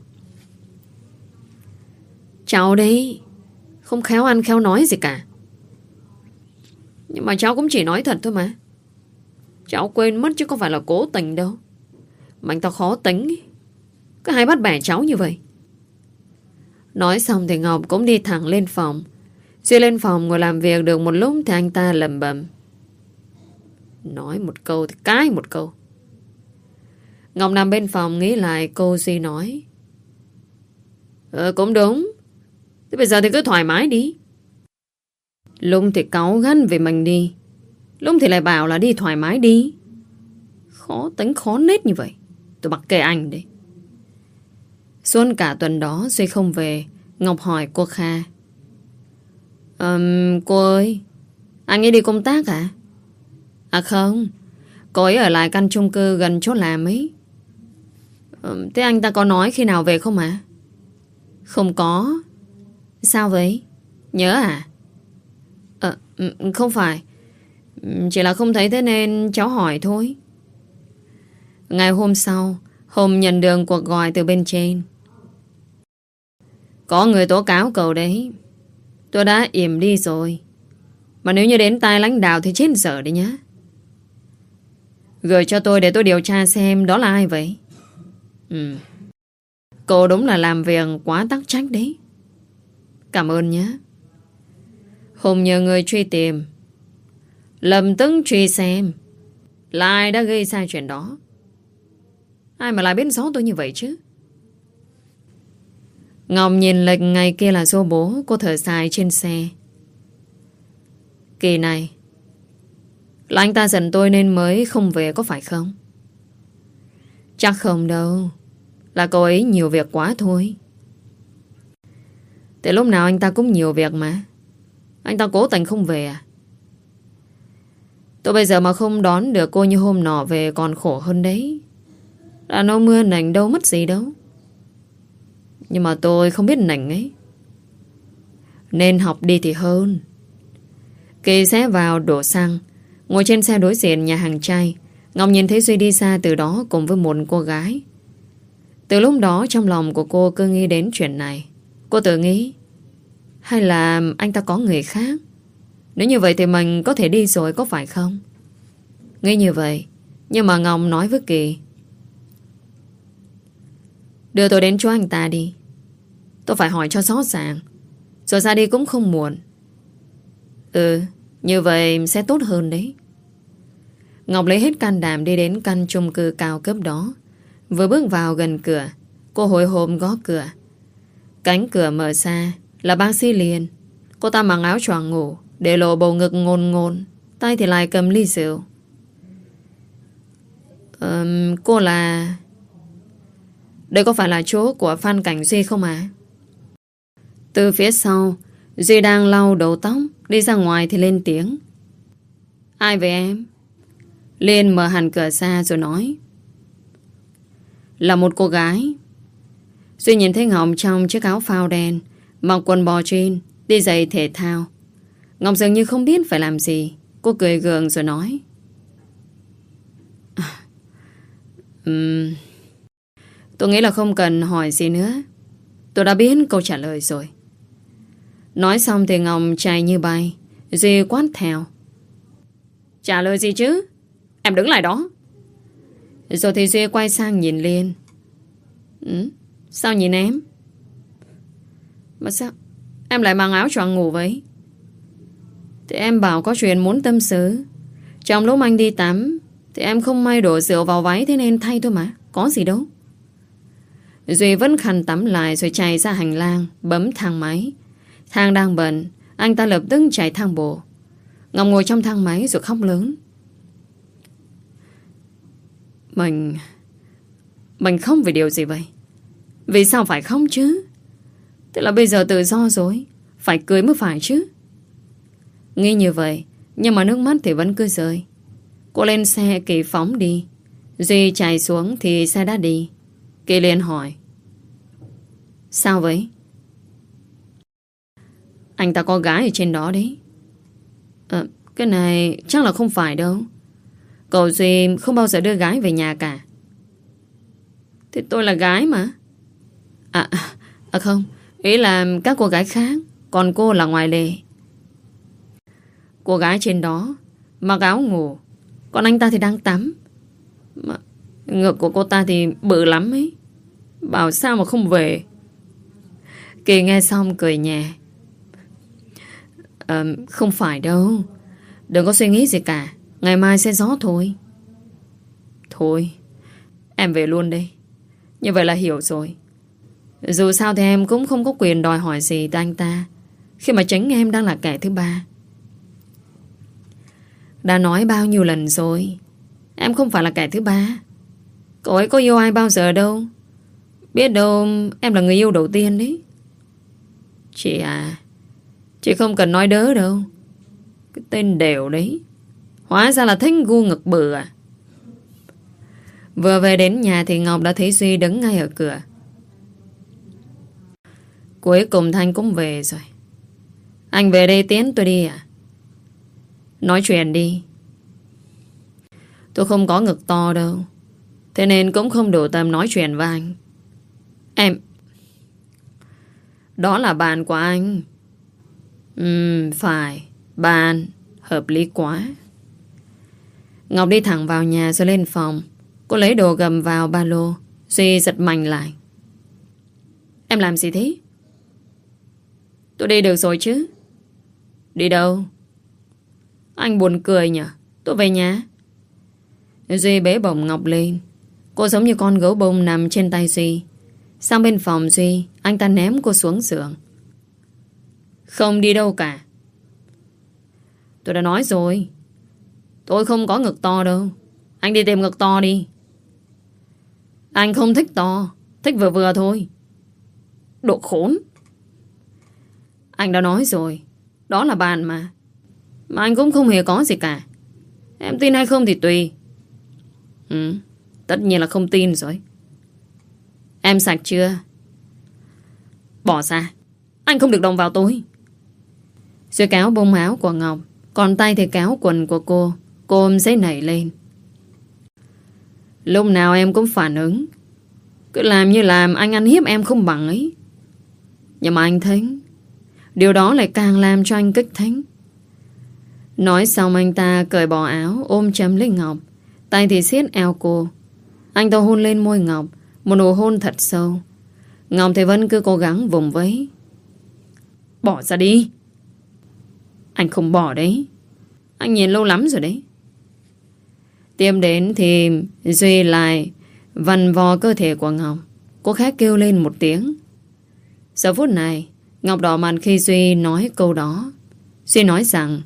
Cháu đấy, không khéo ăn khéo nói gì cả. Nhưng mà cháu cũng chỉ nói thật thôi mà. Cháu quên mất chứ không phải là cố tình đâu. Mà anh ta khó tính ý. Cứ hay bắt bẻ cháu như vậy. Nói xong thì Ngọc cũng đi thẳng lên phòng. Duy lên phòng ngồi làm việc được một lúc thì anh ta lẩm bẩm: Nói một câu thì cãi một câu. Ngọc nằm bên phòng nghĩ lại cô Duy nói. Ờ cũng đúng. Thế bây giờ thì cứ thoải mái đi. Lúc thì cáu gắt về mình đi, lúc thì lại bảo là đi thoải mái đi. Khó tính khó nết như vậy. Tôi mặc kệ anh đấy. Suốt cả tuần đó Duy không về. Ngọc hỏi cô Kha: um, Cô ơi, anh ấy đi công tác hả? À không, cô ấy ở lại căn chung cư gần chỗ làm ấy. um, Thế anh ta có nói khi nào về không ạ? Không có. Sao vậy? Nhớ à? Ờ, không phải. Chỉ là không thấy thế nên cháu hỏi thôi. Ngày hôm sau, Hùng nhận được cuộc gọi từ bên trên. Có người tố cáo cậu đấy. Tôi đã im đi rồi. Mà nếu như đến tai lãnh đạo thì chết dở đấy nhá. Gửi cho tôi để tôi điều tra xem đó là ai vậy. Ừ. Cậu đúng là làm việc quá tắc trách đấy. Cảm ơn nhé. Hùng nhờ người truy tìm. Lập tức truy xem là ai đã gây ra chuyện đó. Ai mà lại biết rõ tôi như vậy chứ? Ngọc nhìn lệch ngày kia là số bố. Cô thở dài trên xe. Kỳ này, là anh ta giận tôi nên mới không về có phải không? Chắc không đâu. là cô ấy nhiều việc quá thôi. Tại lúc nào anh ta cũng nhiều việc mà. Anh ta cố tình không về à? Tôi bây giờ mà không đón được cô như hôm nọ về còn khổ hơn đấy. Đã nó mưa nành đâu mất gì đâu. Nhưng mà tôi không biết nành ấy. Nên học đi thì hơn. Kỳ xé vào đổ xăng. Ngồi trên xe đối diện nhà hàng chay, Ngọc nhìn thấy Duy đi xa từ đó cùng với một cô gái. Từ lúc đó trong lòng của cô cứ nghĩ đến chuyện này. Cô tự nghĩ, hay là anh ta có người khác? Nếu như vậy thì mình có thể đi rồi, có phải không? Nghĩ như vậy, nhưng mà Ngọc nói với Kỳ, đưa tôi đến chỗ anh ta đi. Tôi phải hỏi cho rõ ràng, rồi ra đi cũng không muộn. Ừ, như vậy sẽ tốt hơn đấy. Ngọc lấy hết can đảm đi đến căn chung cư cao cấp đó. Vừa bước vào gần cửa, cô hồi hộp gõ cửa. Cánh cửa mở ra là bác sĩ Liên. Cô ta mặc áo choàng ngủ, để lộ bầu ngực ngồn ngồn, tay thì lại cầm ly rượu. um, Cô là... Đây có phải là chỗ của Phan Cảnh Duy không à? Từ phía sau, Duy đang lau đầu tóc, đi ra ngoài thì lên tiếng. Ai vậy em? Liên mở hẳn cửa ra rồi nói, là một cô gái. Duy nhìn thấy Ngọc trong chiếc áo phao đen, mặc quần bò jean, đi giày thể thao. Ngọc dường như không biết phải làm gì. Cô cười gượng rồi nói, um, tôi nghĩ là không cần hỏi gì nữa. Tôi đã biết câu trả lời rồi. Nói xong thì Ngọc chạy như bay. Duy quát theo, trả lời gì chứ? Em đứng lại đó. Rồi thì Duy quay sang nhìn Liên. Ừ? Sao nhìn em? Mà sao em lại mang áo choàng ngủ vậy? Thì em bảo có chuyện muốn tâm sự. Trong lúc anh đi tắm thì em không may đổ rượu vào váy, thế nên thay thôi mà. Có gì đâu. Duy vẫn khăn tắm lại rồi chạy ra hành lang, bấm thang máy. Thang đang bận, anh ta lập tức chạy thang bộ. Ngọc ngồi trong thang máy rồi khóc lớn. Mình... Mình khóc vì điều gì vậy? Vì sao phải khóc chứ? Tức là bây giờ tự do rồi, phải cười mới phải chứ. Nghĩ như vậy, nhưng mà nước mắt thì vẫn cứ rơi. Cô lên xe, Kỳ phóng đi. Duy chạy xuống thì xe đã đi. Kỳ liền hỏi, sao vậy? Anh ta có gái ở trên đó đấy. À, cái này chắc là không phải đâu. Cậu Duy không bao giờ đưa gái về nhà cả. Thì tôi là gái mà. À, à không, ý là các cô gái khác, còn cô là ngoài lề. Cô gái trên đó mặc áo ngủ, còn anh ta thì đang tắm. Mà ngực của cô ta thì bự lắm ấy. Bảo sao mà không về. Kỳ nghe xong cười nhẹ. À, không phải đâu. Đừng có suy nghĩ gì cả. Ngày mai sẽ rõ thôi. Thôi, em về luôn đây. Như vậy là hiểu rồi. Dù sao thì em cũng không có quyền đòi hỏi gì từ anh ta, khi mà chính em đang là kẻ thứ ba. Đã nói bao nhiêu lần rồi, em không phải là kẻ thứ ba. Cậu ấy có yêu ai bao giờ đâu. Biết đâu em là người yêu đầu tiên đấy. Chị à, chị không cần nói đớ đâu. Cái tên đều đấy, hóa ra là thích gu ngực bự à. Vừa về đến nhà thì Ngọc đã thấy Duy đứng ngay ở cửa. Cuối cùng Thanh cũng về rồi. Anh về đây tiến tôi đi à? Nói chuyện đi. Tôi không có ngực to đâu, thế nên cũng không đủ tâm nói chuyện với anh. Em... Đó là bạn của anh. Ừm, phải. Bạn. Hợp lý quá. Ngọc đi thẳng vào nhà rồi lên phòng. Cô lấy đồ gầm vào ba lô. Duy giật mạnh lại. Em làm gì thế? Tôi đi được rồi chứ. Đi đâu? Anh buồn cười nhỉ. Tôi về nhà. Duy bế bổng Ngọc lên. Cô giống như con gấu bông nằm trên tay Duy. Sang bên phòng Duy, anh ta ném cô xuống giường. Không đi đâu cả. Tôi đã nói rồi, tôi không có ngực to đâu. Anh đi tìm ngực to đi. Anh không thích to, Thích vừa vừa thôi. Độ khốn. Anh đã nói rồi, đó là bạn mà. Mà anh cũng không hề có gì cả. Em tin hay không thì tùy. Ừ, tất nhiên là không tin rồi. Em sạch chưa? Bỏ ra. Anh không được động vào tôi. Duy kéo bông áo của Ngọc, còn tay thì kéo quần của cô. Cô ôm giấy nảy lên. Lúc nào em cũng phản ứng, cứ làm như làm anh ăn hiếp em không bằng ấy. Nhưng mà anh thấy điều đó lại càng làm cho anh kích thích. Nói xong anh ta cởi bỏ áo, ôm chầm lấy Ngọc, tay thì siết eo cô. Anh ta hôn lên môi Ngọc, một nụ hôn thật sâu. Ngọc thì vẫn cứ cố gắng vùng vẫy. Bỏ ra đi. Anh không bỏ đấy. Anh nhìn lâu lắm rồi đấy. Tiếp đến thì Duy lại vằn vò cơ thể của Ngọc. Cô khẽ kêu lên một tiếng. Giờ phút này Ngọc đỏ mặt khi Duy nói câu đó. Duy nói rằng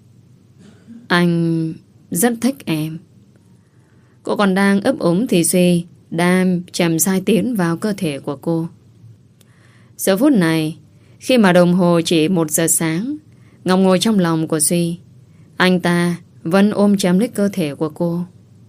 anh rất thích em. Cô còn đang ấp úng thì Duy đam chầm sai tiến vào cơ thể của cô. Giờ phút này, khi mà đồng hồ chỉ một giờ sáng, Ngọc ngồi trong lòng của Duy. Anh ta vẫn ôm chầm lấy cơ thể của cô.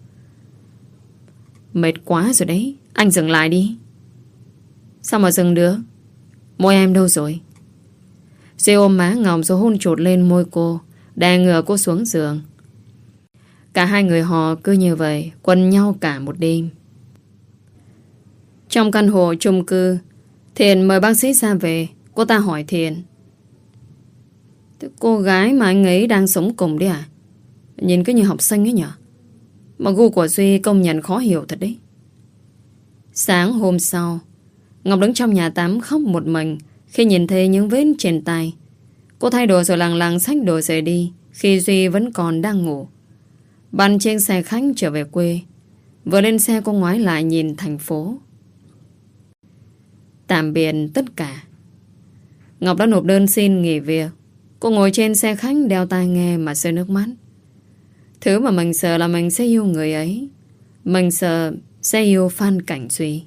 Mệt quá rồi đấy, anh dừng lại đi. Sao mà dừng được? Môi em đâu rồi? Duy ôm má Ngọc rồi hôn chột lên môi cô, đè ngửa cô xuống giường. Cả hai người họ cứ như vậy quấn nhau cả một đêm. Trong căn hộ chung cư, Thiện mời bác sĩ ra về. Cô ta hỏi Thiện: Thế cô gái mà anh ấy đang sống cùng đấy à? Nhìn cứ như học sinh ấy nhở? Mà gu của Duy công nhận khó hiểu thật đấy. Sáng hôm sau, Ngọc đứng trong nhà tắm khóc một mình khi nhìn thấy những vết trên tay. Cô thay đồ rồi lằng lằng xách đồ rời đi khi Duy vẫn còn đang ngủ. Bắn trên xe khách trở về quê. Vừa lên xe cô ngoái lại nhìn thành phố. Tạm biệt tất cả. Ngọc đã nộp đơn xin nghỉ việc. Cô ngồi trên xe khách đeo tai nghe mà rơi nước mắt. Thứ mà mình sợ là mình sẽ yêu người ấy. Mình sợ sẽ yêu Phan Cảnh Duy.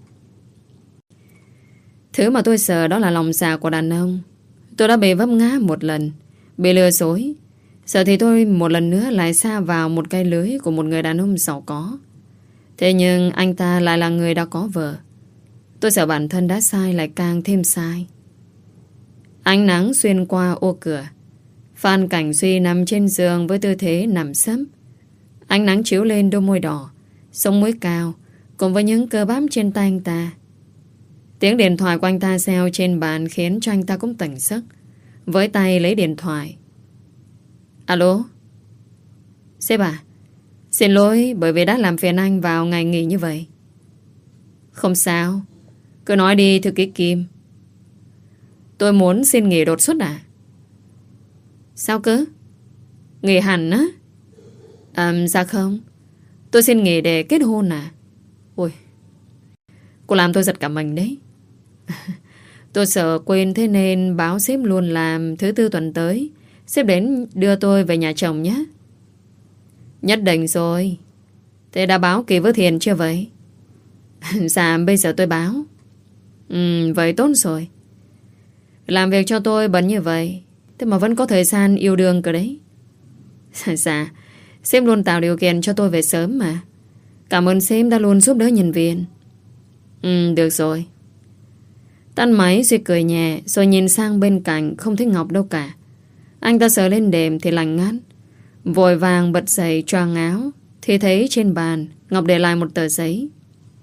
Thứ mà tôi sợ đó là lòng dạ của đàn ông. Tôi đã bị vấp ngã một lần, bị lừa dối. Sợ thì tôi một lần nữa lại sa vào một cái lưới của một người đàn ông giàu có. Thế nhưng anh ta lại là người đã có vợ. Tôi sợ bản thân đã sai lại càng thêm sai. Ánh nắng xuyên qua ô cửa. Phan Cảnh Duy nằm trên giường với tư thế nằm sấp. Ánh nắng chiếu lên đôi môi đỏ, sống mũi cao, cùng với những cơ bắp trên tay anh ta. Tiếng điện thoại của anh ta reo trên bàn khiến cho anh ta cũng tỉnh giấc. Với tay lấy điện thoại. Alo? Sếp à? Xin lỗi bởi vì đã làm phiền anh vào ngày nghỉ như vậy. Không sao. Cứ nói đi thư ký Kim. Tôi muốn xin nghỉ đột xuất à? Sao cơ? Nghỉ hẳn á? À, dạ không. Tôi xin nghỉ để kết hôn à? Ôi, cô làm tôi giật cả mình đấy. Tôi sợ quên thế nên báo sếp luôn làm thứ tư tuần tới. Sếp đến đưa tôi về nhà chồng nhé. Nhất định rồi. Thế đã báo kỳ với Thiền chưa vậy? Dạ bây giờ tôi báo. Ừ, vậy tốt rồi. Làm việc cho tôi bận như vậy, thế mà vẫn có thời gian yêu đương cơ đấy. Dạ, sếp luôn tạo điều kiện cho tôi về sớm mà. Cảm ơn sếp đã luôn giúp đỡ nhân viên. Ừ, được rồi. Tắt máy Duy cười nhẹ rồi nhìn sang bên cạnh không thấy Ngọc đâu cả. Anh ta sờ lên đệm thì lạnh ngắt. Vội vàng bật dậy choàng áo thì thấy trên bàn Ngọc để lại một tờ giấy.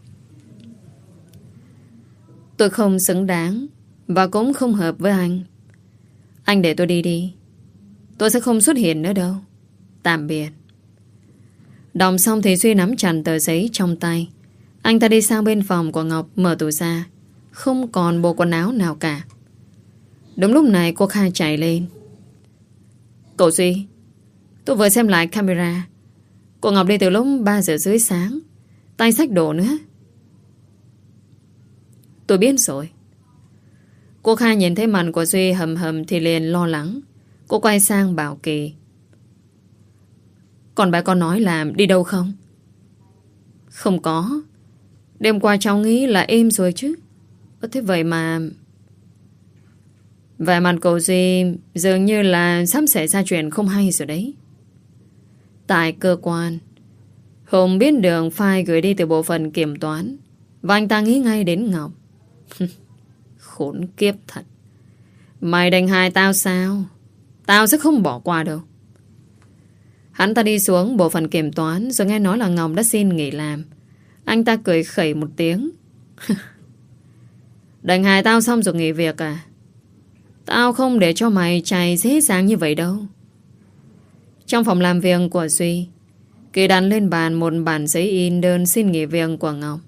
Tôi không xứng đáng và cũng không hợp với anh. Anh để tôi đi đi. Tôi sẽ không xuất hiện nữa đâu. Tạm biệt. Đọc xong thì Duy nắm chặt tờ giấy trong tay. Anh ta đi sang bên phòng của Ngọc, mở tủ ra. Không còn bộ quần áo nào cả. Đúng lúc này cô Kha chạy lên. Cậu Duy, tôi vừa xem lại camera. Cô Ngọc đi từ lúc ba giờ rưỡi sáng, tay xách đồ nữa. Tôi biết rồi. Cô Kha nhìn thấy mặt của Duy hầm hầm thì liền lo lắng. Cô quay sang bảo Kỳ. Còn bà con nói là đi đâu không? Không có. Đêm qua cháu nghĩ là êm rồi chứ. Ơ thế vậy mà... Vẻ mặt cậu Duy dường như là sắp xảy ra chuyện không hay rồi đấy. Tại cơ quan, Hùng biết được file gửi đi từ bộ phận kiểm toán, và anh ta nghĩ ngay đến Ngọc. Khốn kiếp thật. Mày đánh hại tao sao? Tao sẽ không bỏ qua đâu. Hắn ta đi xuống bộ phận kiểm toán, rồi nghe nói là Ngọc đã xin nghỉ làm. Anh ta cười khẩy một tiếng. Đánh hại tao xong rồi nghỉ việc à? Tao không để cho mày chạy dễ dàng như vậy đâu. Trong phòng làm việc của Duy, Kỳ đặt lên bàn một bản giấy in đơn xin nghỉ việc của Ngọc.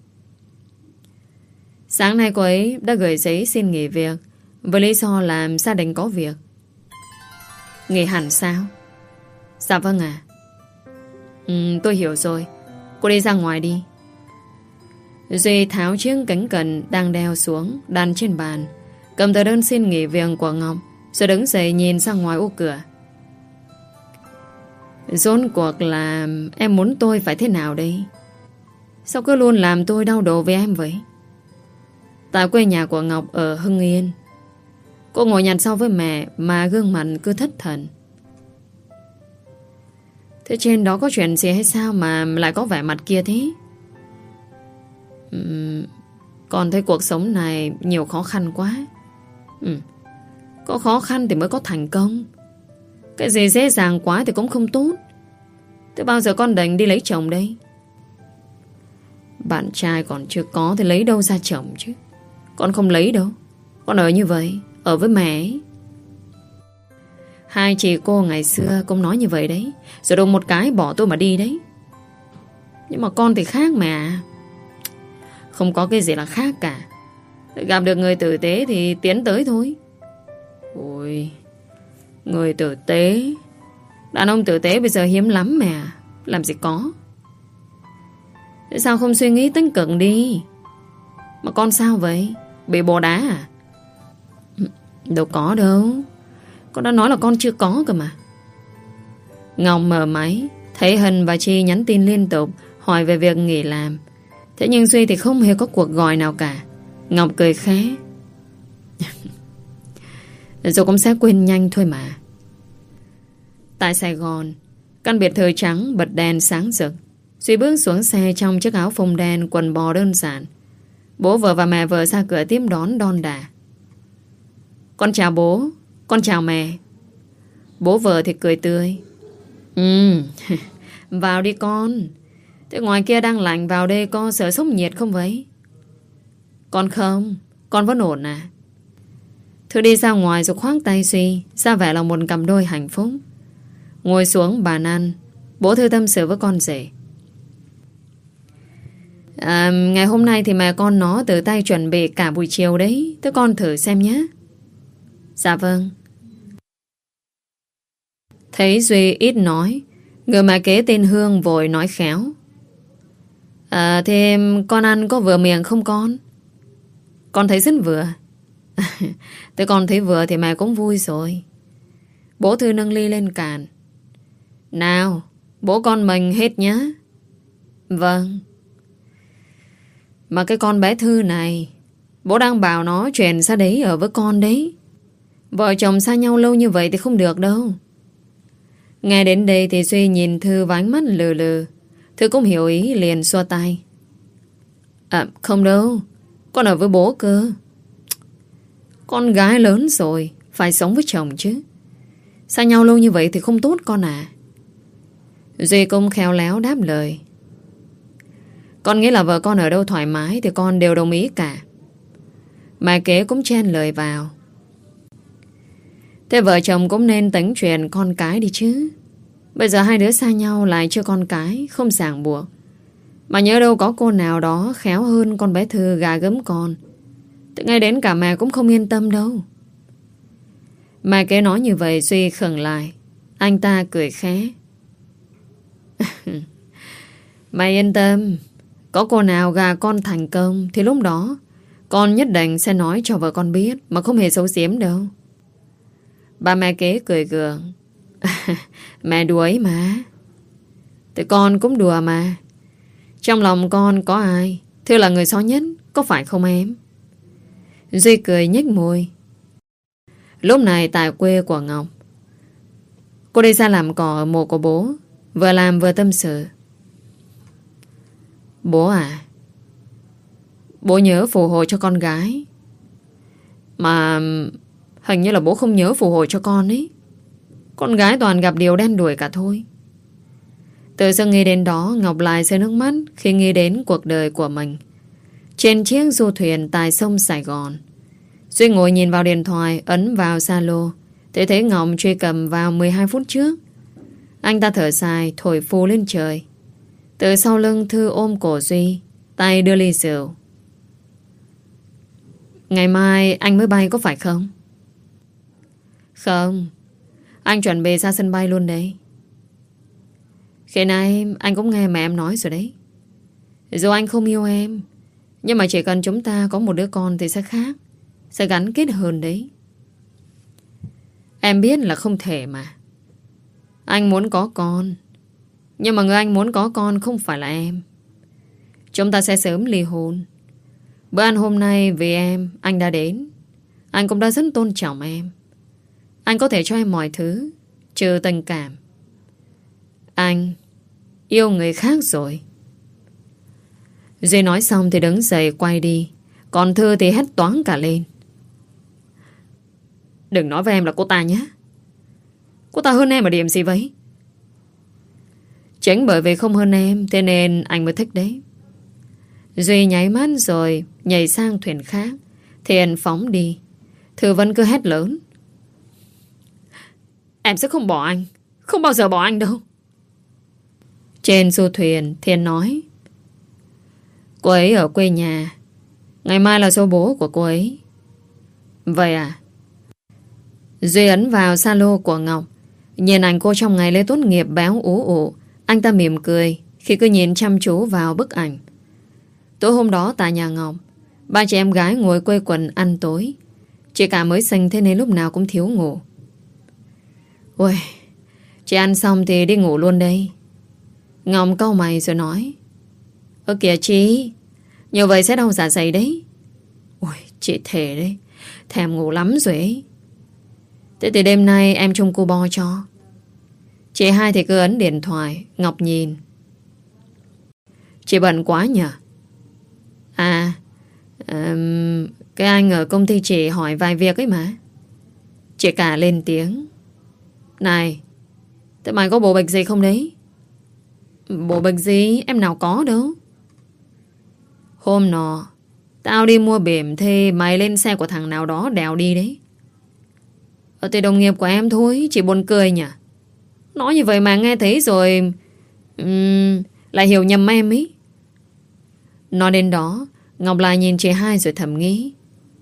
Sáng nay cô ấy đã gửi giấy xin nghỉ việc với lý do là gia đình có việc. Nghỉ hẳn sao? Dạ vâng ạ. Ừ, tôi hiểu rồi. Cô đi ra ngoài đi. Duy tháo chiếc kính cận đang đeo xuống, đặt trên bàn, cầm tờ đơn xin nghỉ việc của Ngọc, rồi đứng dậy nhìn ra ngoài ô cửa. Rốt cuộc là em muốn tôi phải thế nào đây? Sao cứ luôn làm tôi đau đầu với em vậy? Tại quê nhà của Ngọc ở Hưng Yên, cô ngồi nhặt sau với mẹ mà gương mặt cứ thất thần. Thế trên đó có chuyện gì hay sao mà lại có vẻ mặt kia thế? Uhm, con thấy cuộc sống này nhiều khó khăn quá. uhm, Có khó khăn thì mới có thành công. Cái gì dễ dàng quá thì cũng không tốt. Thế bao giờ con định đi lấy chồng đây? Bạn trai còn chưa có thì lấy đâu ra chồng chứ? Con không lấy đâu. Con ở như vậy, ở với mẹ ấy. Hai chị cô ngày xưa cũng nói như vậy đấy, rồi đùng một cái bỏ tôi mà đi đấy. Nhưng mà con thì khác mà. Không có cái gì là khác cả. Gặp được người tử tế thì tiến tới thôi. Ôi, người tử tế. Đàn ông tử tế bây giờ hiếm lắm mà. Làm gì có. Tại sao không suy nghĩ tích cực đi? Mà con sao vậy? Bị bồ đá à? Đâu có đâu. Con đã nói là con chưa có cơ mà. Ngọc mở máy, thấy Hân và Chi nhắn tin liên tục hỏi về việc nghỉ làm. Thế nhưng Duy thì không hề có cuộc gọi nào cả. Ngọc cười khẽ. Rồi cũng sẽ quên nhanh thôi mà. Tại Sài Gòn, căn biệt thự trắng bật đèn sáng rực. Duy bước xuống xe trong chiếc áo phông đen, quần bò đơn giản. Bố vợ và mẹ vợ ra cửa tiếp đón đon đả. Con chào bố. Con chào mẹ. Bố vợ thì cười tươi. Ừ, vào đi con. Thế ngoài kia đang lạnh, vào đây có sợ sốc nhiệt không vậy? Con không. Con vẫn ổn à? Thư đi ra ngoài rồi khoác tay Duy, ra vẻ là một cặp đôi hạnh phúc. Ngồi xuống bàn ăn, bố Thư tâm sự với con rể. À, ngày hôm nay thì mẹ con nó tự tay chuẩn bị cả buổi chiều đấy. Thế con thử xem nhé. Dạ vâng. Thấy Duy ít nói, người mẹ kế tên Hương vội nói khéo. À, thế con ăn có vừa miệng không con? Con thấy rất vừa. Thế con thấy vừa thì mẹ cũng vui rồi. Bố Thư nâng ly lên cạn. Nào, bố con mình hết nhá. Vâng. Mà cái con bé Thư này, bố đang bảo nó chuyển ra đấy ở với con đấy. Vợ chồng xa nhau lâu như vậy thì không được đâu. Nghe đến đây thì Duy nhìn Thư với ánh mắt lừ lừ. Thư cũng hiểu ý liền xua tay. À không đâu, con ở với bố cơ. Con gái lớn rồi, phải sống với chồng chứ. Xa nhau lâu như vậy thì không tốt con à. Duy cũng khéo léo đáp lời. Con nghĩ là vợ con ở đâu thoải mái thì con đều đồng ý cả. Mẹ kế cũng chen lời vào. Thế vợ chồng cũng nên tính chuyện con cái đi chứ. Bây giờ hai đứa xa nhau lại chưa con cái, không ràng buộc. Mà nhớ đâu có cô nào đó khéo hơn con bé Thư gà gấm con. Tự ngay đến cả mẹ cũng không yên tâm đâu. Mẹ kế nói như vậy Duy khựng lại. Anh ta cười khẽ. Mày yên tâm. Có cô nào gà con thành công thì lúc đó con nhất định sẽ nói cho vợ con biết, mà không hề xấu giếm đâu. Bà mẹ kế cười gượng. Mẹ đùa ấy mà. Thì con cũng đùa mà. Trong lòng con có ai Thư là người xấu nhất, có phải không em? Duy cười nhếch môi. Lúc này tại quê của Ngọc, cô đi ra làm cỏ ở mộ của bố, vừa làm vừa tâm sự. Bố à, bố nhớ phù hộ cho con gái, mà hình như là bố không nhớ phù hộ cho con ấy. Con gái toàn gặp điều đen đủi cả thôi. Từ giờ nghĩ đến đó, Ngọc lại rơi nước mắt khi nghĩ đến cuộc đời của mình trên chiếc du thuyền tại sông Sài Gòn. Duy ngồi nhìn vào điện thoại, ấn vào Zalo, thì thấy Ngọc truy cập vào mười hai phút trước. Anh ta thở dài, thổi phù lên trời. Từ sau lưng Thư ôm cổ Duy, tay đưa ly rượu. Ngày mai anh mới bay có phải không? Không, anh chuẩn bị ra sân bay luôn đấy. Khi nãy anh cũng nghe mẹ em nói rồi đấy. Dù anh không yêu em, nhưng mà chỉ cần chúng ta có một đứa con thì sẽ khác, sẽ gắn kết hơn đấy. Em biết là không thể mà. Anh muốn có con, nhưng mà người anh muốn có con không phải là em. Chúng ta sẽ sớm ly hôn. Bữa ăn hôm nay vì em anh đã đến. Anh cũng đã rất tôn trọng em. Anh có thể cho em mọi thứ, trừ tình cảm. Anh yêu người khác rồi. Duy nói xong thì đứng dậy quay đi. Còn Thư thì hét toáng cả lên. Đừng nói với em là cô ta nhé. Cô ta hơn em ở điểm gì vậy? Chính bởi vì không hơn em, thế nên anh mới thích đấy. Duy nháy mắt rồi nhảy sang thuyền khác. Thiện phóng đi. Thư vẫn cứ hét lớn. Em sẽ không bỏ anh. Không bao giờ bỏ anh đâu. Trên du thuyền, Thiên nói. Cô ấy ở quê nhà. Ngày mai là số bố của cô ấy. Vậy à? Duy ấn vào Zalo của Ngọc. Nhìn ảnh cô trong ngày lễ tốt nghiệp béo ú ụ. Anh ta mỉm cười khi cứ nhìn chăm chú vào bức ảnh. Tối hôm đó tại nhà Ngọc, ba chị em gái ngồi quây quần ăn tối. Chị cả mới sinh thế nên lúc nào cũng thiếu ngủ. Ôi, chị ăn xong thì đi ngủ luôn đây. Ngọc cau mày rồi nói. Ơ kìa chị, như vậy sẽ đau dạ dày đấy. Ôi, chị thề đấy, thèm ngủ lắm rồi ấy. Thế thì đêm nay em trông cô bo cho. Chị hai thì cứ ấn điện thoại. Ngọc nhìn. Chị bận quá nhỉ? À, um, cái anh ở công ty chị hỏi vài việc ấy mà. Chị cả lên tiếng. Này, thế mày có bộ bịch gì không đấy? Bộ bịch gì? Em nào có đâu. Hôm nọ tao đi mua bỉm thì mày lên xe của thằng nào đó đèo đi đấy. Ở thì đồng nghiệp của em thôi. Chị buồn cười nhỉ. Nói như vậy mà nghe thấy rồi um, lại hiểu nhầm em ấy. Nói đến đó, Ngọc lại nhìn chị hai rồi thầm nghĩ.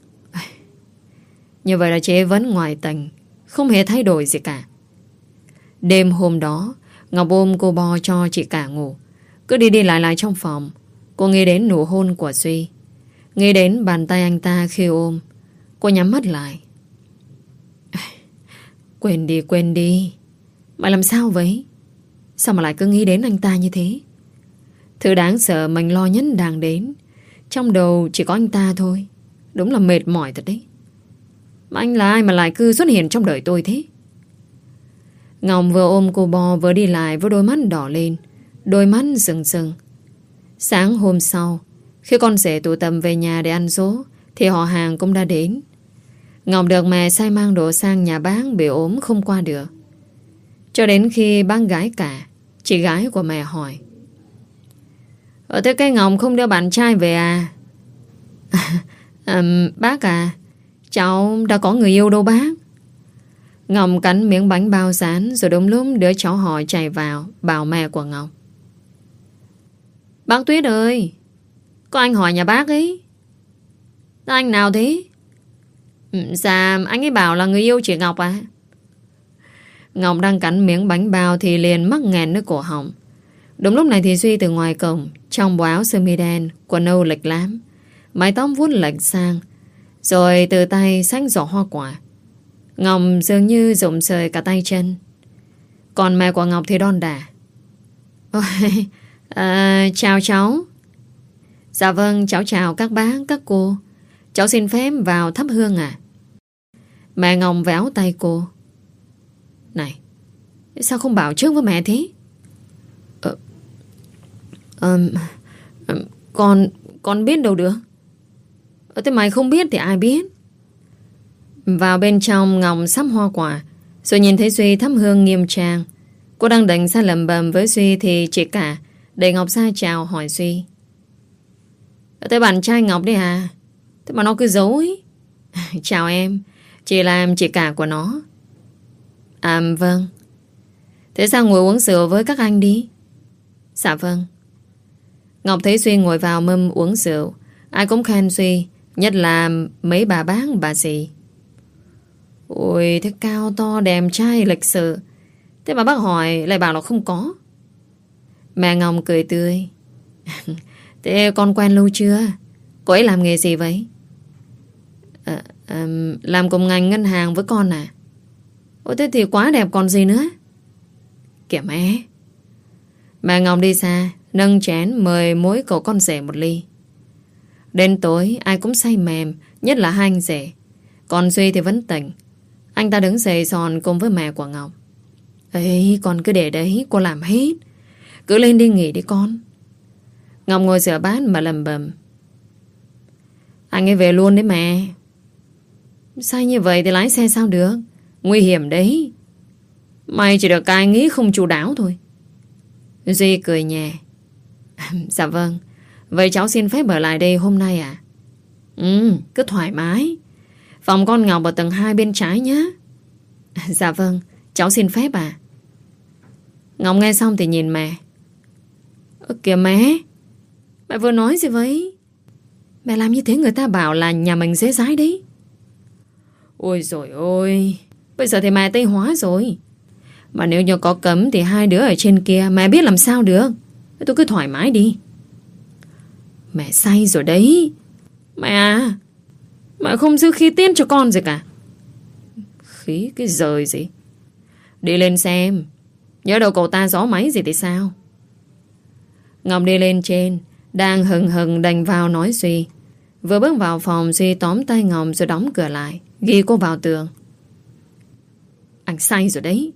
Như vậy là chị vẫn ngoài tình, không hề thay đổi gì cả. Đêm hôm đó, Ngọc ôm cô bo cho chị cả ngủ. Cứ đi đi lại lại trong phòng. Cô nghĩ đến nụ hôn của Duy, nghĩ đến bàn tay anh ta khi ôm. Cô nhắm mắt lại. Quên đi, quên đi. Mày làm sao vậy? Sao mà lại cứ nghĩ đến anh ta như thế? Thứ đáng sợ mình lo nhất đang đến. Trong đầu chỉ có anh ta thôi. Đúng là mệt mỏi thật đấy. Mà anh là ai mà lại cứ xuất hiện trong đời tôi thế? Ngọc vừa ôm cô bo vừa đi lại với đôi mắt đỏ lên, đôi mắt rừng rừng. Sáng hôm sau, khi con rể tụ tập về nhà để ăn dỗ, thì họ hàng cũng đã đến. Ngọc được mẹ sai mang đồ sang nhà bác bị ốm không qua được. Cho đến khi bác gái cả, chị gái của mẹ hỏi. Ở thế cái Ngọc không đưa bạn trai về à? à bác à, cháu đã có người yêu đâu bác. Ngọc cắn miếng bánh bao rán rồi đúng lúc đứa cháu hỏi chạy vào bảo mẹ của Ngọc. Bác Tuyết ơi, có anh hỏi nhà bác ấy. Anh nào thế? Dạ anh ấy bảo là người yêu chị Ngọc à. Ngọc đang cắn miếng bánh bao thì liền mắc nghẹn nơi cổ họng. Đúng lúc này thì Duy từ ngoài cổng, trong bộ áo sơ mi đen, quần âu lệch lám, mái tóc vuốt lệch sang, rồi từ tay xách giỏ hoa quả. Ngọc dường như rụng rời cả tay chân. Còn mẹ của Ngọc thì đon đả. Ôi, à, chào cháu. Dạ vâng, cháu chào các bác, các cô. Cháu xin phép vào thắp hương à? Mẹ Ngọc véo tay cô. Này, sao không bảo trước với mẹ thế? Ờ, ờ, Con Con biết đâu được. Ờ, thế mày không biết thì ai biết? Vào bên trong, Ngọc sắp hoa quả, rồi nhìn thấy Duy thắp hương nghiêm trang. Cô đang định ra lầm bầm với Duy thì chị cả để Ngọc ra chào hỏi Duy. Thế bạn trai Ngọc đấy à? Thế mà nó cứ giấu ấy. Chào em, chị là chị cả của nó. À vâng. Thế sao ngồi uống rượu với các anh đi? Dạ vâng. Ngọc thấy Duy ngồi vào mâm uống rượu. Ai cũng khen Duy, nhất là mấy bà bác bà dì. Ôi, thế cao to đẹp trai lịch sự. Thế mà bác hỏi lại bảo nó không có. Mẹ Ngọc cười tươi. Thế con quen lâu chưa? Cô ấy làm nghề gì vậy? À, à, làm cùng ngành ngân hàng với con à? Ôi thế thì quá đẹp còn gì nữa. Kìa mẹ. Mẹ Ngọc đi xa, nâng chén mời mỗi cậu con rể một ly. Đến tối ai cũng say mềm, nhất là hai anh rể. Còn Duy thì vẫn tỉnh. Anh ta đứng dậy giòn cùng với mẹ của Ngọc. Ê, con cứ để đấy, cô làm hết. Cứ lên đi nghỉ đi con. Ngọc ngồi rửa bát mà lầm bầm. Anh ấy về luôn đấy mẹ. Say như vậy thì lái xe sao được? Nguy hiểm đấy. Mày chỉ được cái nghĩ không chu đáo thôi. Duy cười nhẹ. Dạ vâng. Vậy cháu xin phép ở lại đây hôm nay à? Ừ, cứ thoải mái. Phòng con Ngọc ở tầng hai bên trái nhé. Dạ vâng, cháu xin phép à? Ngọc nghe xong thì nhìn mẹ. Ơ kìa mẹ. Mẹ vừa nói gì vậy? Mẹ làm như thế người ta bảo là nhà mình dễ dãi đấy. Ôi dồi ôi. Bây giờ thì mẹ Tây hóa rồi. Mà nếu như có cấm thì hai đứa ở trên kia mẹ biết làm sao được. Tôi cứ thoải mái đi. Mẹ say rồi đấy. Mẹ à, mẹ không giữ khí tiết cho con gì cả. Khí cái giời gì. Đi lên xem. Nhớ đâu cậu ta gió máy gì thì sao. Ngọc đi lên trên, đang hừng hừng đành vào nói Duy. Vừa bước vào phòng, Duy tóm tay Ngọc rồi đóng cửa lại, ghi cô vào tường. Anh say rồi đấy.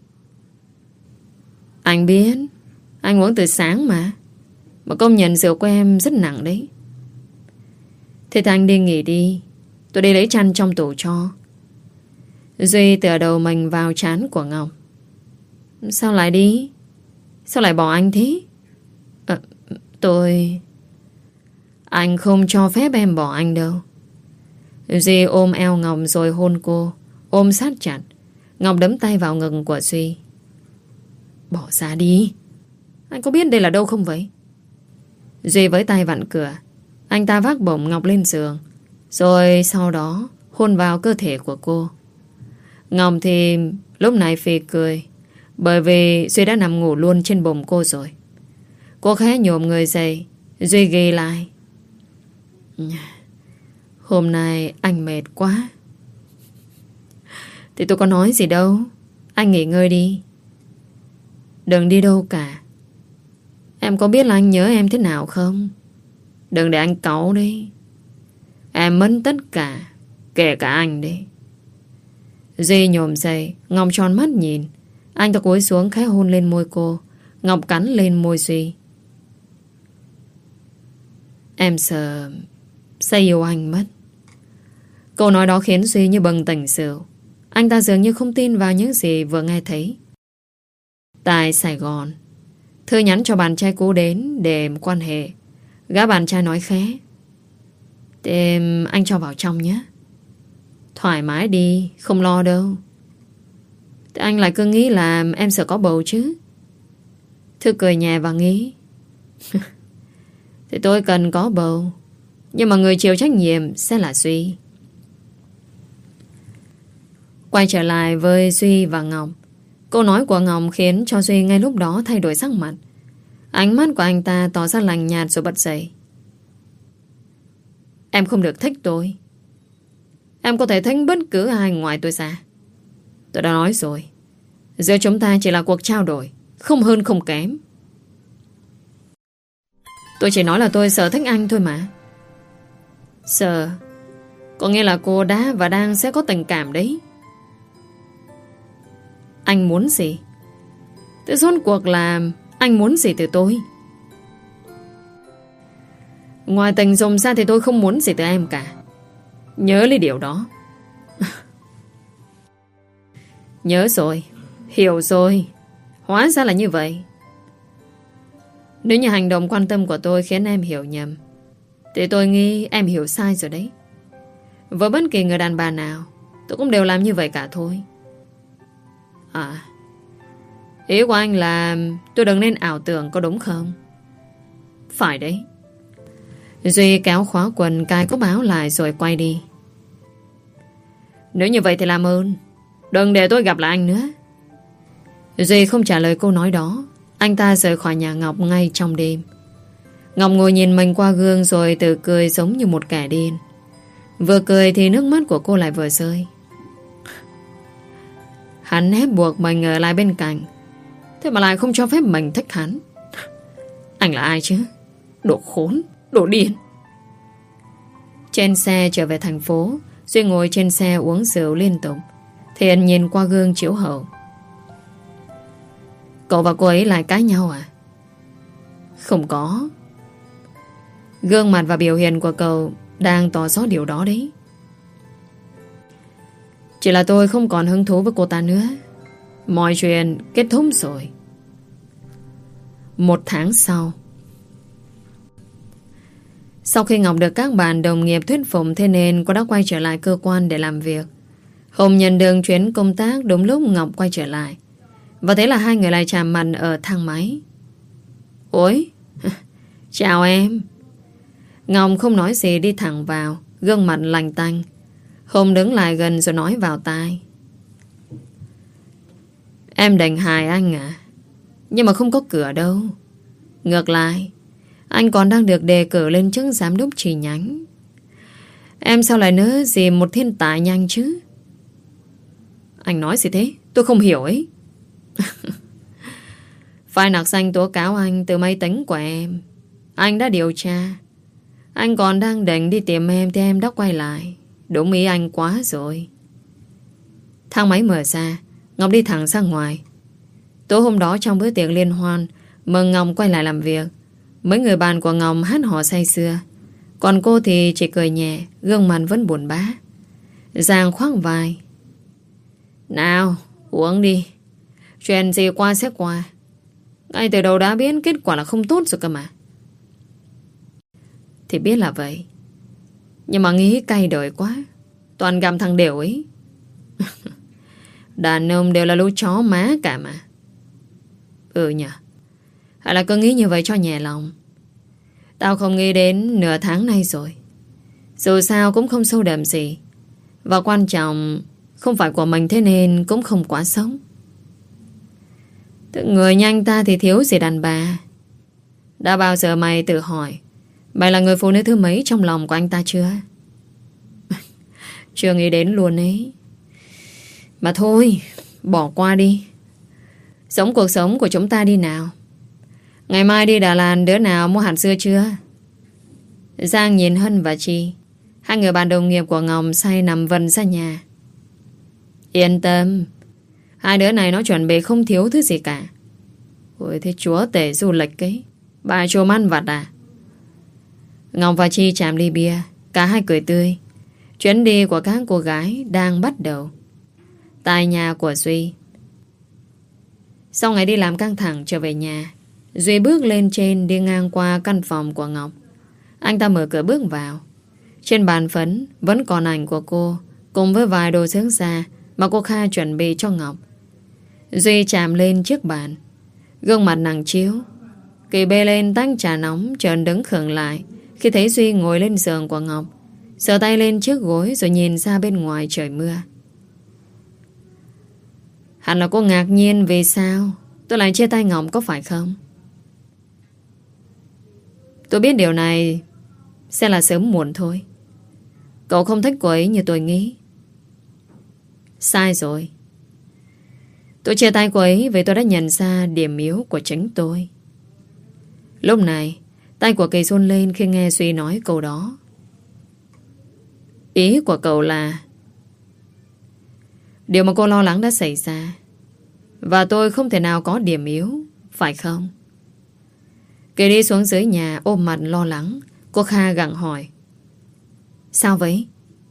Anh biết. Anh uống từ sáng mà. Mà công nhận rượu của em rất nặng đấy. Thế thì anh đi nghỉ đi. Tôi đi lấy chăn trong tủ cho. Duy tựa đầu mình vào trán của Ngọc. Sao lại đi? Sao lại bỏ anh thế? À, tôi... Anh không cho phép em bỏ anh đâu. Duy ôm eo Ngọc rồi hôn cô. Ôm sát chặt. Ngọc đấm tay vào ngực của Duy. Bỏ ra đi. Anh có biết đây là đâu không vậy? Duy với tay vặn cửa. Anh ta vác bổng Ngọc lên giường, rồi sau đó hôn vào cơ thể của cô. Ngọc thì lúc này phì cười, bởi vì Duy đã nằm ngủ luôn trên bụng cô rồi. Cô khẽ nhổm người dậy. Duy ghi lại. Hôm nay anh mệt quá. Thì tôi có nói gì đâu. Anh nghỉ ngơi đi. Đừng đi đâu cả. Em có biết là anh nhớ em thế nào không? Đừng để anh cáu đi. Em mất tất cả, kể cả anh đi. Duy nhổm dậy. Ngọc tròn mắt nhìn. Anh ta cúi xuống khẽ hôn lên môi cô. Ngọc cắn lên môi Duy. Em sợ sẽ yêu anh mất. Câu nói đó khiến Duy như bừng tỉnh rượu. Anh ta dường như không tin vào những gì vừa nghe thấy. Tại Sài Gòn, Thư nhắn cho bạn trai cũ đến để quan hệ. Gã bạn trai nói khẽ. Thế anh cho vào trong nhé. Thoải mái đi, không lo đâu. Thế anh lại cứ nghĩ là em sợ có bầu chứ. Thư cười nhẹ và nghĩ. Thì tôi cần có bầu, nhưng mà người chịu trách nhiệm sẽ là Duy. Quay trở lại với Duy và Ngọc. Câu nói của Ngọc khiến cho Duy ngay lúc đó thay đổi sắc mặt. Ánh mắt của anh ta tỏ ra lạnh nhạt rồi bật dậy. Em không được thích tôi. Em có thể thích bất cứ ai ngoài tôi ra. Tôi đã nói rồi, giữa chúng ta chỉ là cuộc trao đổi, không hơn không kém. Tôi chỉ nói là tôi sợ thích anh thôi mà. Sợ có nghĩa là cô đã và đang sẽ có tình cảm đấy. Anh muốn gì? Thế rốt cuộc là anh muốn gì từ tôi? Ngoài tình dùng ra thì tôi không muốn gì từ em cả. Nhớ lấy điều đó. Nhớ rồi. Hiểu rồi. Hóa ra là như vậy. Nếu như hành động quan tâm của tôi khiến em hiểu nhầm, thì tôi nghĩ em hiểu sai rồi đấy. Với bất kỳ người đàn bà nào, tôi cũng đều làm như vậy cả thôi. À, ý của anh là tôi đừng nên ảo tưởng, có đúng không? Phải đấy. Duy kéo khóa quần, cài cúc áo lại rồi quay đi. Nếu như vậy thì làm ơn, đừng để tôi gặp lại anh nữa. Duy không trả lời câu nói đó. Anh ta rời khỏi nhà Ngọc ngay trong đêm. Ngọc ngồi nhìn mình qua gương rồi tự cười giống như một kẻ điên. Vừa cười thì nước mắt của cô lại vừa rơi. Hắn ép buộc mình ở lại bên cạnh, thế mà lại không cho phép mình thích hắn. Anh là ai chứ? Đồ khốn, đồ điên. Trên xe trở về thành phố, Duy ngồi trên xe uống rượu liên tục. Thiện nhìn qua gương chiếu hậu. Cậu và cô ấy lại cãi nhau à? Không có. Gương mặt và biểu hiện của cậu đang tỏ rõ điều đó đấy. Chỉ là tôi không còn hứng thú với cô ta nữa. Mọi chuyện kết thúc rồi. Một tháng sau. Sau khi Ngọc được các bạn đồng nghiệp thuyết phục, thế nên cô đã quay trở lại cơ quan để làm việc. Hùng nhận được chuyến công tác đúng lúc Ngọc quay trở lại. Và thế là hai người lại chạm mặt ở thang máy. Ôi, chào em. Ngọc không nói gì đi thẳng vào, gương mặt lành tanh. Hùng đứng lại gần rồi nói vào tai. Em định hại anh à? Nhưng mà không có cửa đâu. Ngược lại, anh còn đang được đề cử lên chức giám đốc chi nhánh. Em sao lại nỡ gì một thiên tài nhanh chứ? Anh nói gì thế? Tôi không hiểu ấy. Phải nặc danh tố cáo anh từ máy tính của em. Anh đã điều tra. Anh còn đang định đi tìm em thì em đã quay lại. Đúng ý anh quá rồi. Thang máy mở ra, Ngọc đi thẳng ra ngoài. Tối hôm đó trong bữa tiệc liên hoan mừng Ngọc quay lại làm việc, mấy người bạn của Ngọc hát hò say sưa. Còn cô thì chỉ cười nhẹ, gương mặt vẫn buồn bã. Giang khoác vai. Nào, uống đi. Chuyện gì qua sẽ qua. Ngay từ đầu đã biết kết quả là không tốt rồi cơ mà. Thì biết là vậy, nhưng mà nghĩ cay đời quá. Toàn gặm thằng đều ấy. Đàn ông đều là lũ chó má cả mà. Ừ nhỉ. Hay là cứ nghĩ như vậy cho nhẹ lòng. Tao không nghĩ đến nửa tháng nay rồi. Dù sao cũng không sâu đậm gì. Và quan trọng không phải của mình, thế nên cũng không quá sống. Tự người nhanh ta thì thiếu gì đàn bà. Đã bao giờ mày tự hỏi mày là người phụ nữ thứ mấy trong lòng của anh ta chưa? Chưa nghĩ đến luôn ấy. Mà thôi, bỏ qua đi. Sống cuộc sống của chúng ta đi nào. Ngày mai đi Đà Lạt, đứa nào mua hạt dưa chưa? Giang nhìn Hân và Chi, hai người bạn đồng nghiệp của Ngọc say nằm vần ra nhà. Yên tâm, hai đứa này nó chuẩn bị không thiếu thứ gì cả. Ôi thế chúa tể du lịch ấy, bà chồm ăn vặt à? Ngọc và Chi chạm ly bia, cả hai cười tươi. Chuyến đi của các cô gái đang bắt đầu. Tại nhà của Duy. Sau ngày đi làm căng thẳng trở về nhà, Duy bước lên trên đi ngang qua căn phòng của Ngọc. Anh ta mở cửa bước vào. Trên bàn phấn vẫn còn ảnh của cô, cùng với vài đồ dưỡng da mà cô Kha chuẩn bị cho Ngọc. Duy chạm lên chiếc bàn, gương mặt nặng chiếu. Kỳ bê lên tách trà nóng, trần đứng khựng lại khi thấy Duy ngồi lên giường của Ngọc, sờ tay lên chiếc gối rồi nhìn ra bên ngoài trời mưa. Hẳn là cô ngạc nhiên vì sao tôi lại chia tay Ngọc, có phải không? Tôi biết điều này sẽ là sớm muộn thôi. Cậu không thích cô ấy như tôi nghĩ. Sai rồi. Tôi chia tay cô ấy vì tôi đã nhận ra điểm yếu của chính tôi. Lúc này Tay của Kỳ run lên khi nghe Duy nói câu đó. Ý của cậu là điều mà cô lo lắng đã xảy ra, và tôi không thể nào có điểm yếu, phải không? Kỳ đi xuống dưới nhà ôm mặt lo lắng. Cô Kha gặng hỏi. Sao vậy?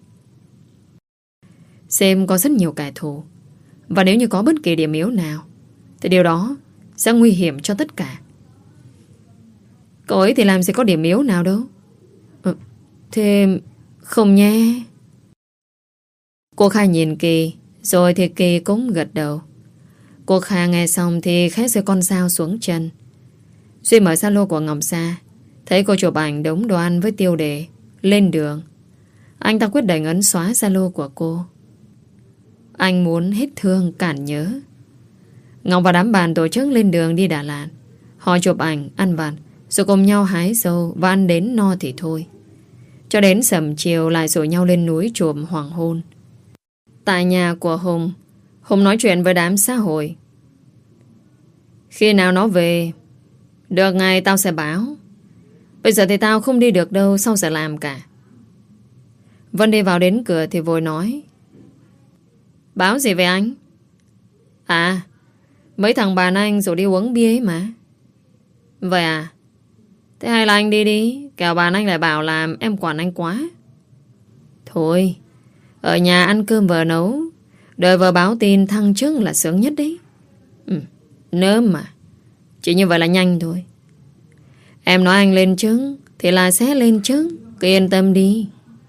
Xem có rất nhiều kẻ thù, và nếu như có bất kỳ điểm yếu nào thì điều đó sẽ nguy hiểm cho tất cả. Cậu ấy thì làm gì có điểm yếu nào đâu. ừ, Thế không nhé. Cô Kha nhìn Kỳ, rồi thì Kỳ cũng gật đầu. Cô Kha nghe xong thì khẽ giơ con dao xuống chân. Duy mở Zalo của Ngọc ra, thấy cô chụp ảnh đống đồ ăn với tiêu đề lên đường. Anh ta quyết định ấn xóa Zalo của cô. Anh muốn hết thương cản nhớ. Ngọc và đám bạn tổ chức lên đường đi Đà Lạt. Họ chụp ảnh, ăn vặt, rồi cùng nhau hái dâu và ăn đến no thì thôi. Cho đến sầm chiều lại rủ nhau lên núi chụp hoàng hôn. Tại nhà của Hùng, Hùng nói chuyện với đám xã hội. Khi nào nó về, được ngày tao sẽ báo. Bây giờ thì tao không đi được đâu, sao sẽ làm cả. Vân đi vào đến cửa thì vội nói. Báo gì về anh? À, mấy thằng bạn anh rủ đi uống bia ấy mà. Vậy à? Thế hay là anh đi đi, kẻo bạn anh lại bảo làm em quản anh quá. Thôi, ở nhà ăn cơm vợ nấu, đợi vợ báo tin thăng chức là sướng nhất đấy. Ừ, nớm mà. Chỉ như vậy là nhanh thôi. Em nói anh lên chức thì là sẽ lên chức, cứ yên tâm đi.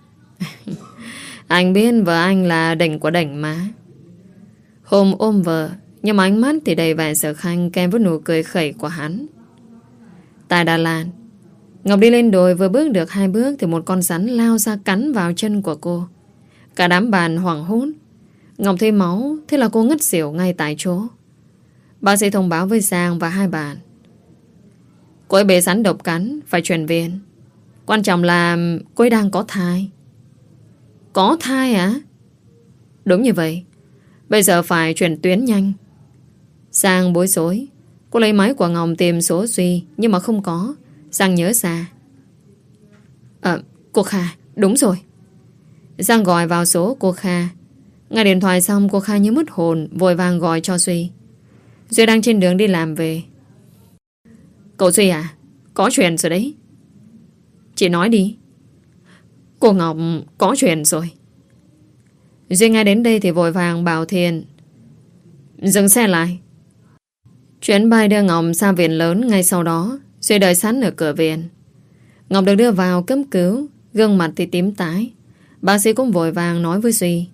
Anh biết vợ anh là đỉnh của đỉnh mà. Hùng ôm vợ, nhưng mà ánh mắt thì đầy vẻ sợ khanh kèm với nụ cười khẩy của hắn. Tại Đà Lạt, Ngọc đi lên đồi vừa bước được hai bước thì một con rắn lao ra cắn vào chân của cô. Cả đám bạn hoảng hốt. Ngọc thấy máu, thế là cô ngất xỉu ngay tại chỗ. Bác sĩ thông báo với Giang và hai bạn. Cô ấy bị rắn độc cắn, phải chuyển viện. Quan trọng là cô ấy đang có thai. Có thai à? Đúng như vậy. Bây giờ phải chuyển tuyến nhanh. Giang bối rối. Cô lấy máy của Ngọc tìm số Duy, nhưng mà không có. Giang nhớ ra. Ờ, cô Kha, đúng rồi. Giang gọi vào số cô Kha. Nghe điện thoại xong cô Kha như mất hồn, vội vàng gọi cho Duy. Duy đang trên đường đi làm về. Cậu Duy à, có chuyện rồi đấy. Chị nói đi. Cô Ngọc có chuyện rồi. Duy nghe đến đây thì vội vàng bảo Thiền dừng xe lại. Chuyến bay đưa Ngọc ra viện lớn. Ngay sau đó Duy đợi sẵn ở cửa viện. Ngọc được đưa vào cấp cứu, gương mặt thì tím tái. Bác sĩ cũng vội vàng nói với Duy.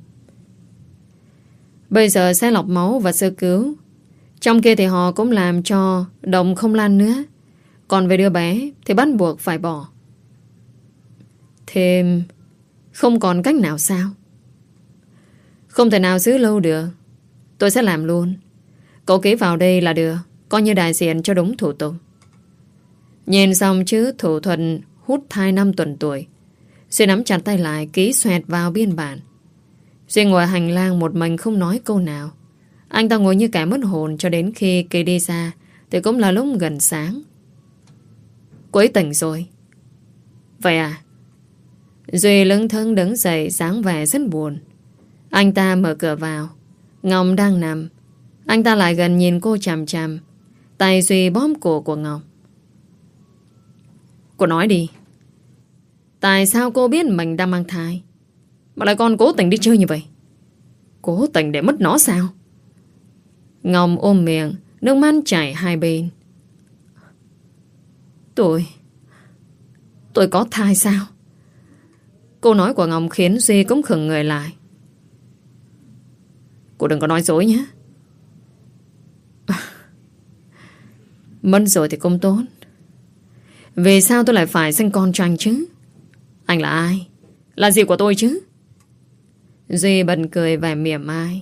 Bây giờ sẽ lọc máu và sơ cứu. Trong kia thì họ cũng làm cho đồng không lan nữa. Còn về đứa bé thì bắt buộc phải bỏ. Thêm không còn cách nào sao? Không thể nào giữ lâu được. Tôi sẽ làm luôn. Cậu ký vào đây là được, coi như đại diện cho đúng thủ tục. Nhìn xong chứ thủ thuật hút thai năm tuần tuổi. Duy nắm chặt tay lại, ký xoẹt vào biên bản. Duy ngồi hành lang một mình không nói câu nào. Anh ta ngồi như kẻ mất hồn cho đến khi Kỳ đi ra thì cũng là lúc gần sáng. Cô ấy tỉnh rồi. Vậy à? Duy lững thững đứng dậy, dáng vẻ rất buồn. Anh ta mở cửa vào. Ngọc đang nằm. Anh ta lại gần nhìn cô chằm chằm. Tay Duy bóp cổ của Ngọc. Cô nói đi. Tại sao cô biết mình đang mang thai mà lại còn cố tình đi chơi như vậy? Cố tình để mất nó sao? Ngọc ôm miệng, nước mắt chảy hai bên. Tôi Tôi có thai sao? Câu nói của Ngọc khiến Duy cũng khựng người lại. Cô đừng có nói dối nhé. Mất rồi thì không tốt. Vì sao tôi lại phải sinh con cho anh chứ? Anh là ai? Là gì của tôi chứ? Duy bật cười vẻ mỉa mai.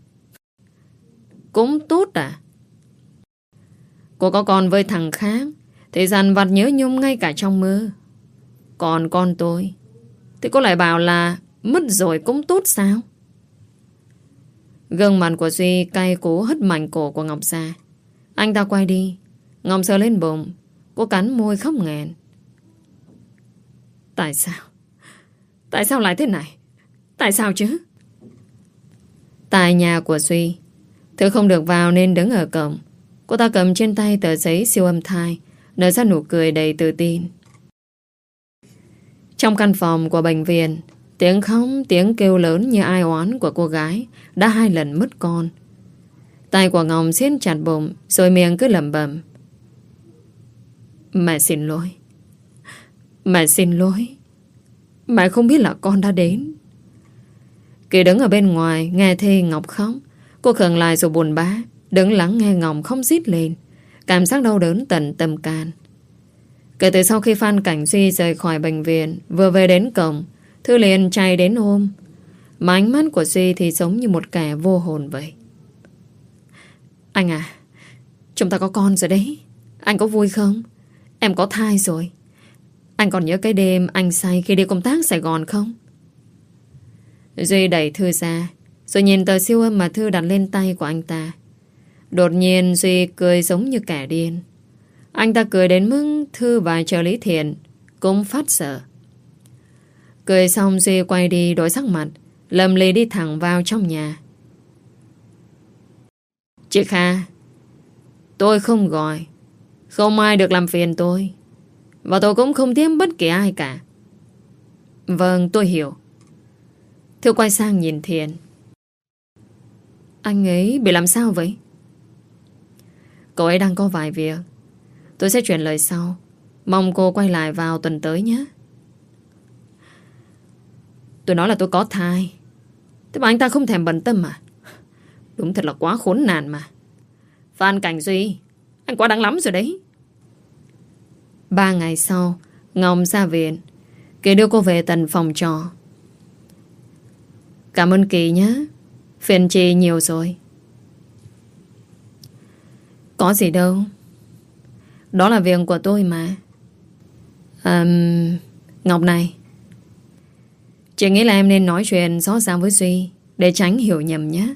Cũng tốt à? Cô có con với thằng khác thì dằn vặt nhớ nhung ngay cả trong mơ. Còn con tôi thì cô lại bảo là mất rồi cũng tốt sao? Gương mặt của Duy cay cú hất mạnh cổ của Ngọc ra. Anh ta quay đi. Ngọc sờ lên bụng. Cô cắn môi khóc nghẹn. Tại sao? Tại sao lại thế này? Tại sao chứ? Tại nhà của Duy, Thư không được vào nên đứng ở cổng. Cô ta cầm trên tay tờ giấy siêu âm thai, nở ra nụ cười đầy tự tin. Trong căn phòng của bệnh viện, tiếng khóc, tiếng kêu lớn như ai oán của cô gái đã hai lần mất con. Tay của Ngọc siết chặt bụng, rồi miệng cứ lẩm bẩm. Mẹ xin lỗi. Mẹ xin lỗi. Mẹ không biết là con đã đến. Kỳ đứng ở bên ngoài nghe thấy Ngọc khóc. Cô khựng lại rồi buồn bã, đứng lắng nghe Ngọc không rít lên. Cảm giác đau đớn tận tâm can. Kể từ sau khi Phan Cảnh Duy rời khỏi bệnh viện, vừa về đến cổng, Thư liền chạy đến ôm. Mà ánh mắt của Duy thì giống như một kẻ vô hồn vậy. Anh à, chúng ta có con rồi đấy. Anh có vui không? Em có thai rồi. Anh còn nhớ cái đêm anh say khi đi công tác Sài Gòn không? Duy đẩy Thư ra, rồi nhìn tờ siêu âm mà Thư đặt lên tay của anh ta. Đột nhiên Duy cười giống như kẻ điên. Anh ta cười đến mức Thư và trợ lý Thiện cũng phát sợ. Cười xong Duy quay đi đổi sắc mặt, lầm lì đi thẳng vào trong nhà. Chị Kha, tôi không gọi, không ai được làm phiền tôi, và tôi cũng không tiếp bất kỳ ai cả. Vâng, tôi hiểu. Thư quay sang nhìn Thiện. Anh ấy bị làm sao vậy? Cậu ấy đang có vài việc, tôi sẽ chuyển lời sau. Mong cô quay lại vào tuần tới nhé. Tôi nói là tôi có thai, thế mà anh ta không thèm bận tâm mà. Đúng thật là quá khốn nạn mà. Phan Cảnh Duy, anh quá đáng lắm rồi đấy. Ba ngày sau, Ngọc ra viện. Kỳ đưa cô về tận phòng trọ. Cảm ơn Kỳ nhé, phiền chị nhiều rồi. Có gì đâu, đó là việc của tôi mà. à, Ngọc này, chị nghĩ là em nên nói chuyện rõ ràng với Duy, để tránh hiểu nhầm nhé.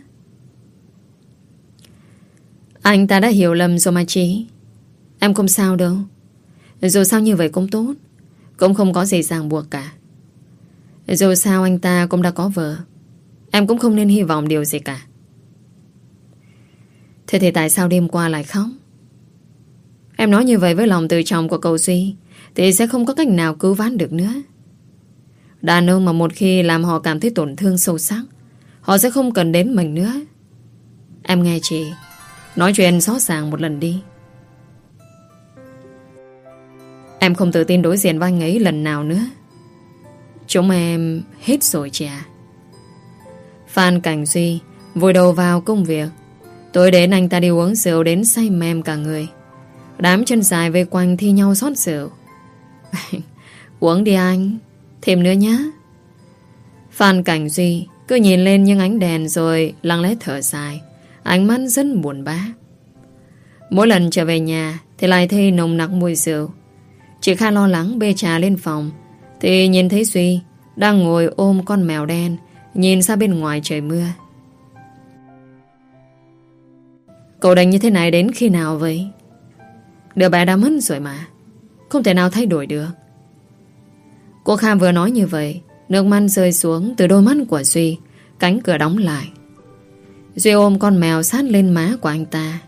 Anh ta đã hiểu lầm rồi mà chị. Em không sao đâu. Dù sao như vậy cũng tốt, cũng không có gì ràng buộc cả. Dù sao anh ta cũng đã có vợ, em cũng không nên hy vọng điều gì cả. Thế thì tại sao đêm qua lại khóc? Em nói như vậy với lòng tự trọng của cậu Duy thì sẽ không có cách nào cứu vãn được nữa. Đàn ông mà một khi làm họ cảm thấy tổn thương sâu sắc, họ sẽ không cần đến mình nữa. Em nghe chị, nói chuyện rõ ràng một lần đi. Em không tự tin đối diện với anh ấy lần nào nữa. Chúng em hết rồi chị ạ. Phan Cảnh Duy vùi đầu vào công việc. Tối đến anh ta đi uống rượu đến say mềm cả người. Đám chân dài vây quanh thi nhau rót rượu. Uống đi anh, thêm nữa nhé. Phan Cảnh Duy cứ nhìn lên những ánh đèn rồi lặng lẽ thở dài, ánh mắt rất buồn bã. Mỗi lần trở về nhà thì lại thấy nồng nặc mùi rượu. Chị Kha lo lắng bê trà lên phòng thì nhìn thấy Duy đang ngồi ôm con mèo đen, nhìn ra bên ngoài trời mưa. Cậu đánh như thế này đến khi nào vậy? Đứa bé đã mất rồi mà, không thể nào thay đổi được. Cô Kha vừa nói như vậy, nước mắt rơi xuống từ đôi mắt của Duy. Cánh cửa đóng lại. Duy ôm con mèo sát lên má của anh ta.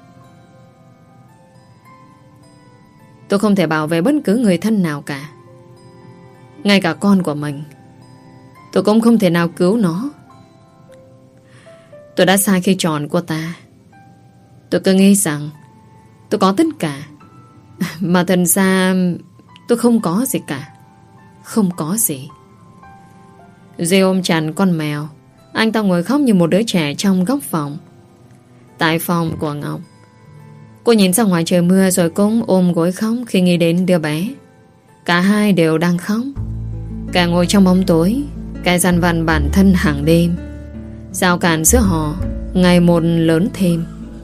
Tôi không thể bảo vệ bất cứ người thân nào cả, ngay cả con của mình. Tôi cũng không thể nào cứu nó. Tôi đã sai khi chọn cô ta. Tôi cứ nghĩ rằng tôi có tất cả, mà thật ra tôi không có gì cả. Không có gì. Duy ôm chặt con mèo. Anh ta ngồi khóc như một đứa trẻ trong góc phòng. Tại phòng của Ngọc, cô nhìn ra ngoài trời mưa rồi cũng ôm gối khóc khi nghĩ đến đứa bé. Cả hai đều đang khóc. Cả ngồi trong bóng tối, cái dằn vặt bản thân hàng đêm. Rào cản giữa họ ngày một lớn thêm.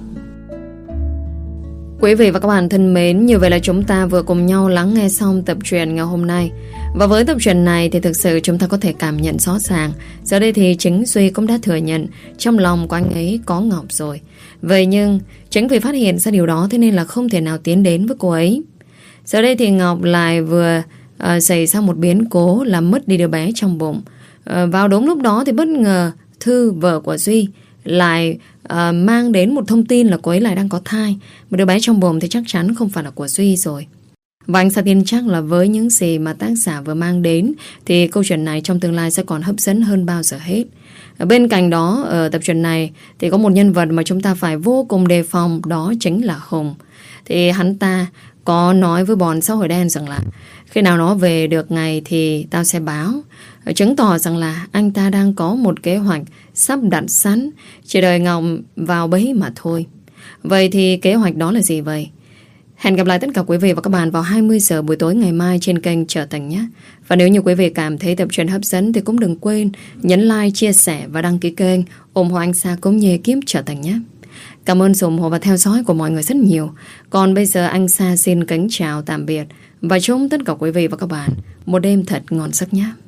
Quý vị và các bạn thân mến, như vậy là chúng ta vừa cùng nhau lắng nghe xong tập truyện ngày hôm nay. Và với tập truyện này thì thực sự chúng ta có thể cảm nhận rõ ràng. Giờ đây thì chính Duy cũng đã thừa nhận trong lòng của anh ấy có Ngọc rồi. Vậy nhưng chính vì phát hiện ra điều đó, thế nên là không thể nào tiến đến với cô ấy. Giờ đây thì Ngọc lại vừa à, xảy ra một biến cố làm mất đi đứa bé trong bụng. à, Vào đúng lúc đó thì bất ngờ Thư, vợ của Duy, lại à, mang đến một thông tin là cô ấy lại đang có thai. Một đứa bé trong bụng thì chắc chắn không phải là của Duy rồi. Và anh Sa tin chắc là với những gì mà tác giả vừa mang đến thì câu chuyện này trong tương lai sẽ còn hấp dẫn hơn bao giờ hết. Ở bên cạnh đó, ở tập truyện này thì có một nhân vật mà chúng ta phải vô cùng đề phòng, đó chính là Hùng. Thì hắn ta có nói với bọn xã hội đen rằng là khi nào nó về được ngày thì tao sẽ báo, chứng tỏ rằng là anh ta đang có một kế hoạch sắp đặt sẵn, chỉ đợi Ngọc vào bẫy mà thôi. Vậy thì kế hoạch đó là gì vậy? Hẹn gặp lại tất cả quý vị và các bạn vào hai mươi giờ buổi tối ngày mai trên kênh Trở Thành nhé. Và nếu như quý vị cảm thấy tập truyện hấp dẫn thì cũng đừng quên nhấn like, chia sẻ và đăng ký kênh, ủng hộ anh Sa cũng như ekip Trở Thành nhé. Cảm ơn sự ủng hộ và theo dõi của mọi người rất nhiều. Còn bây giờ anh Sa xin kính chào tạm biệt và chúc tất cả quý vị và các bạn một đêm thật ngon giấc nhé.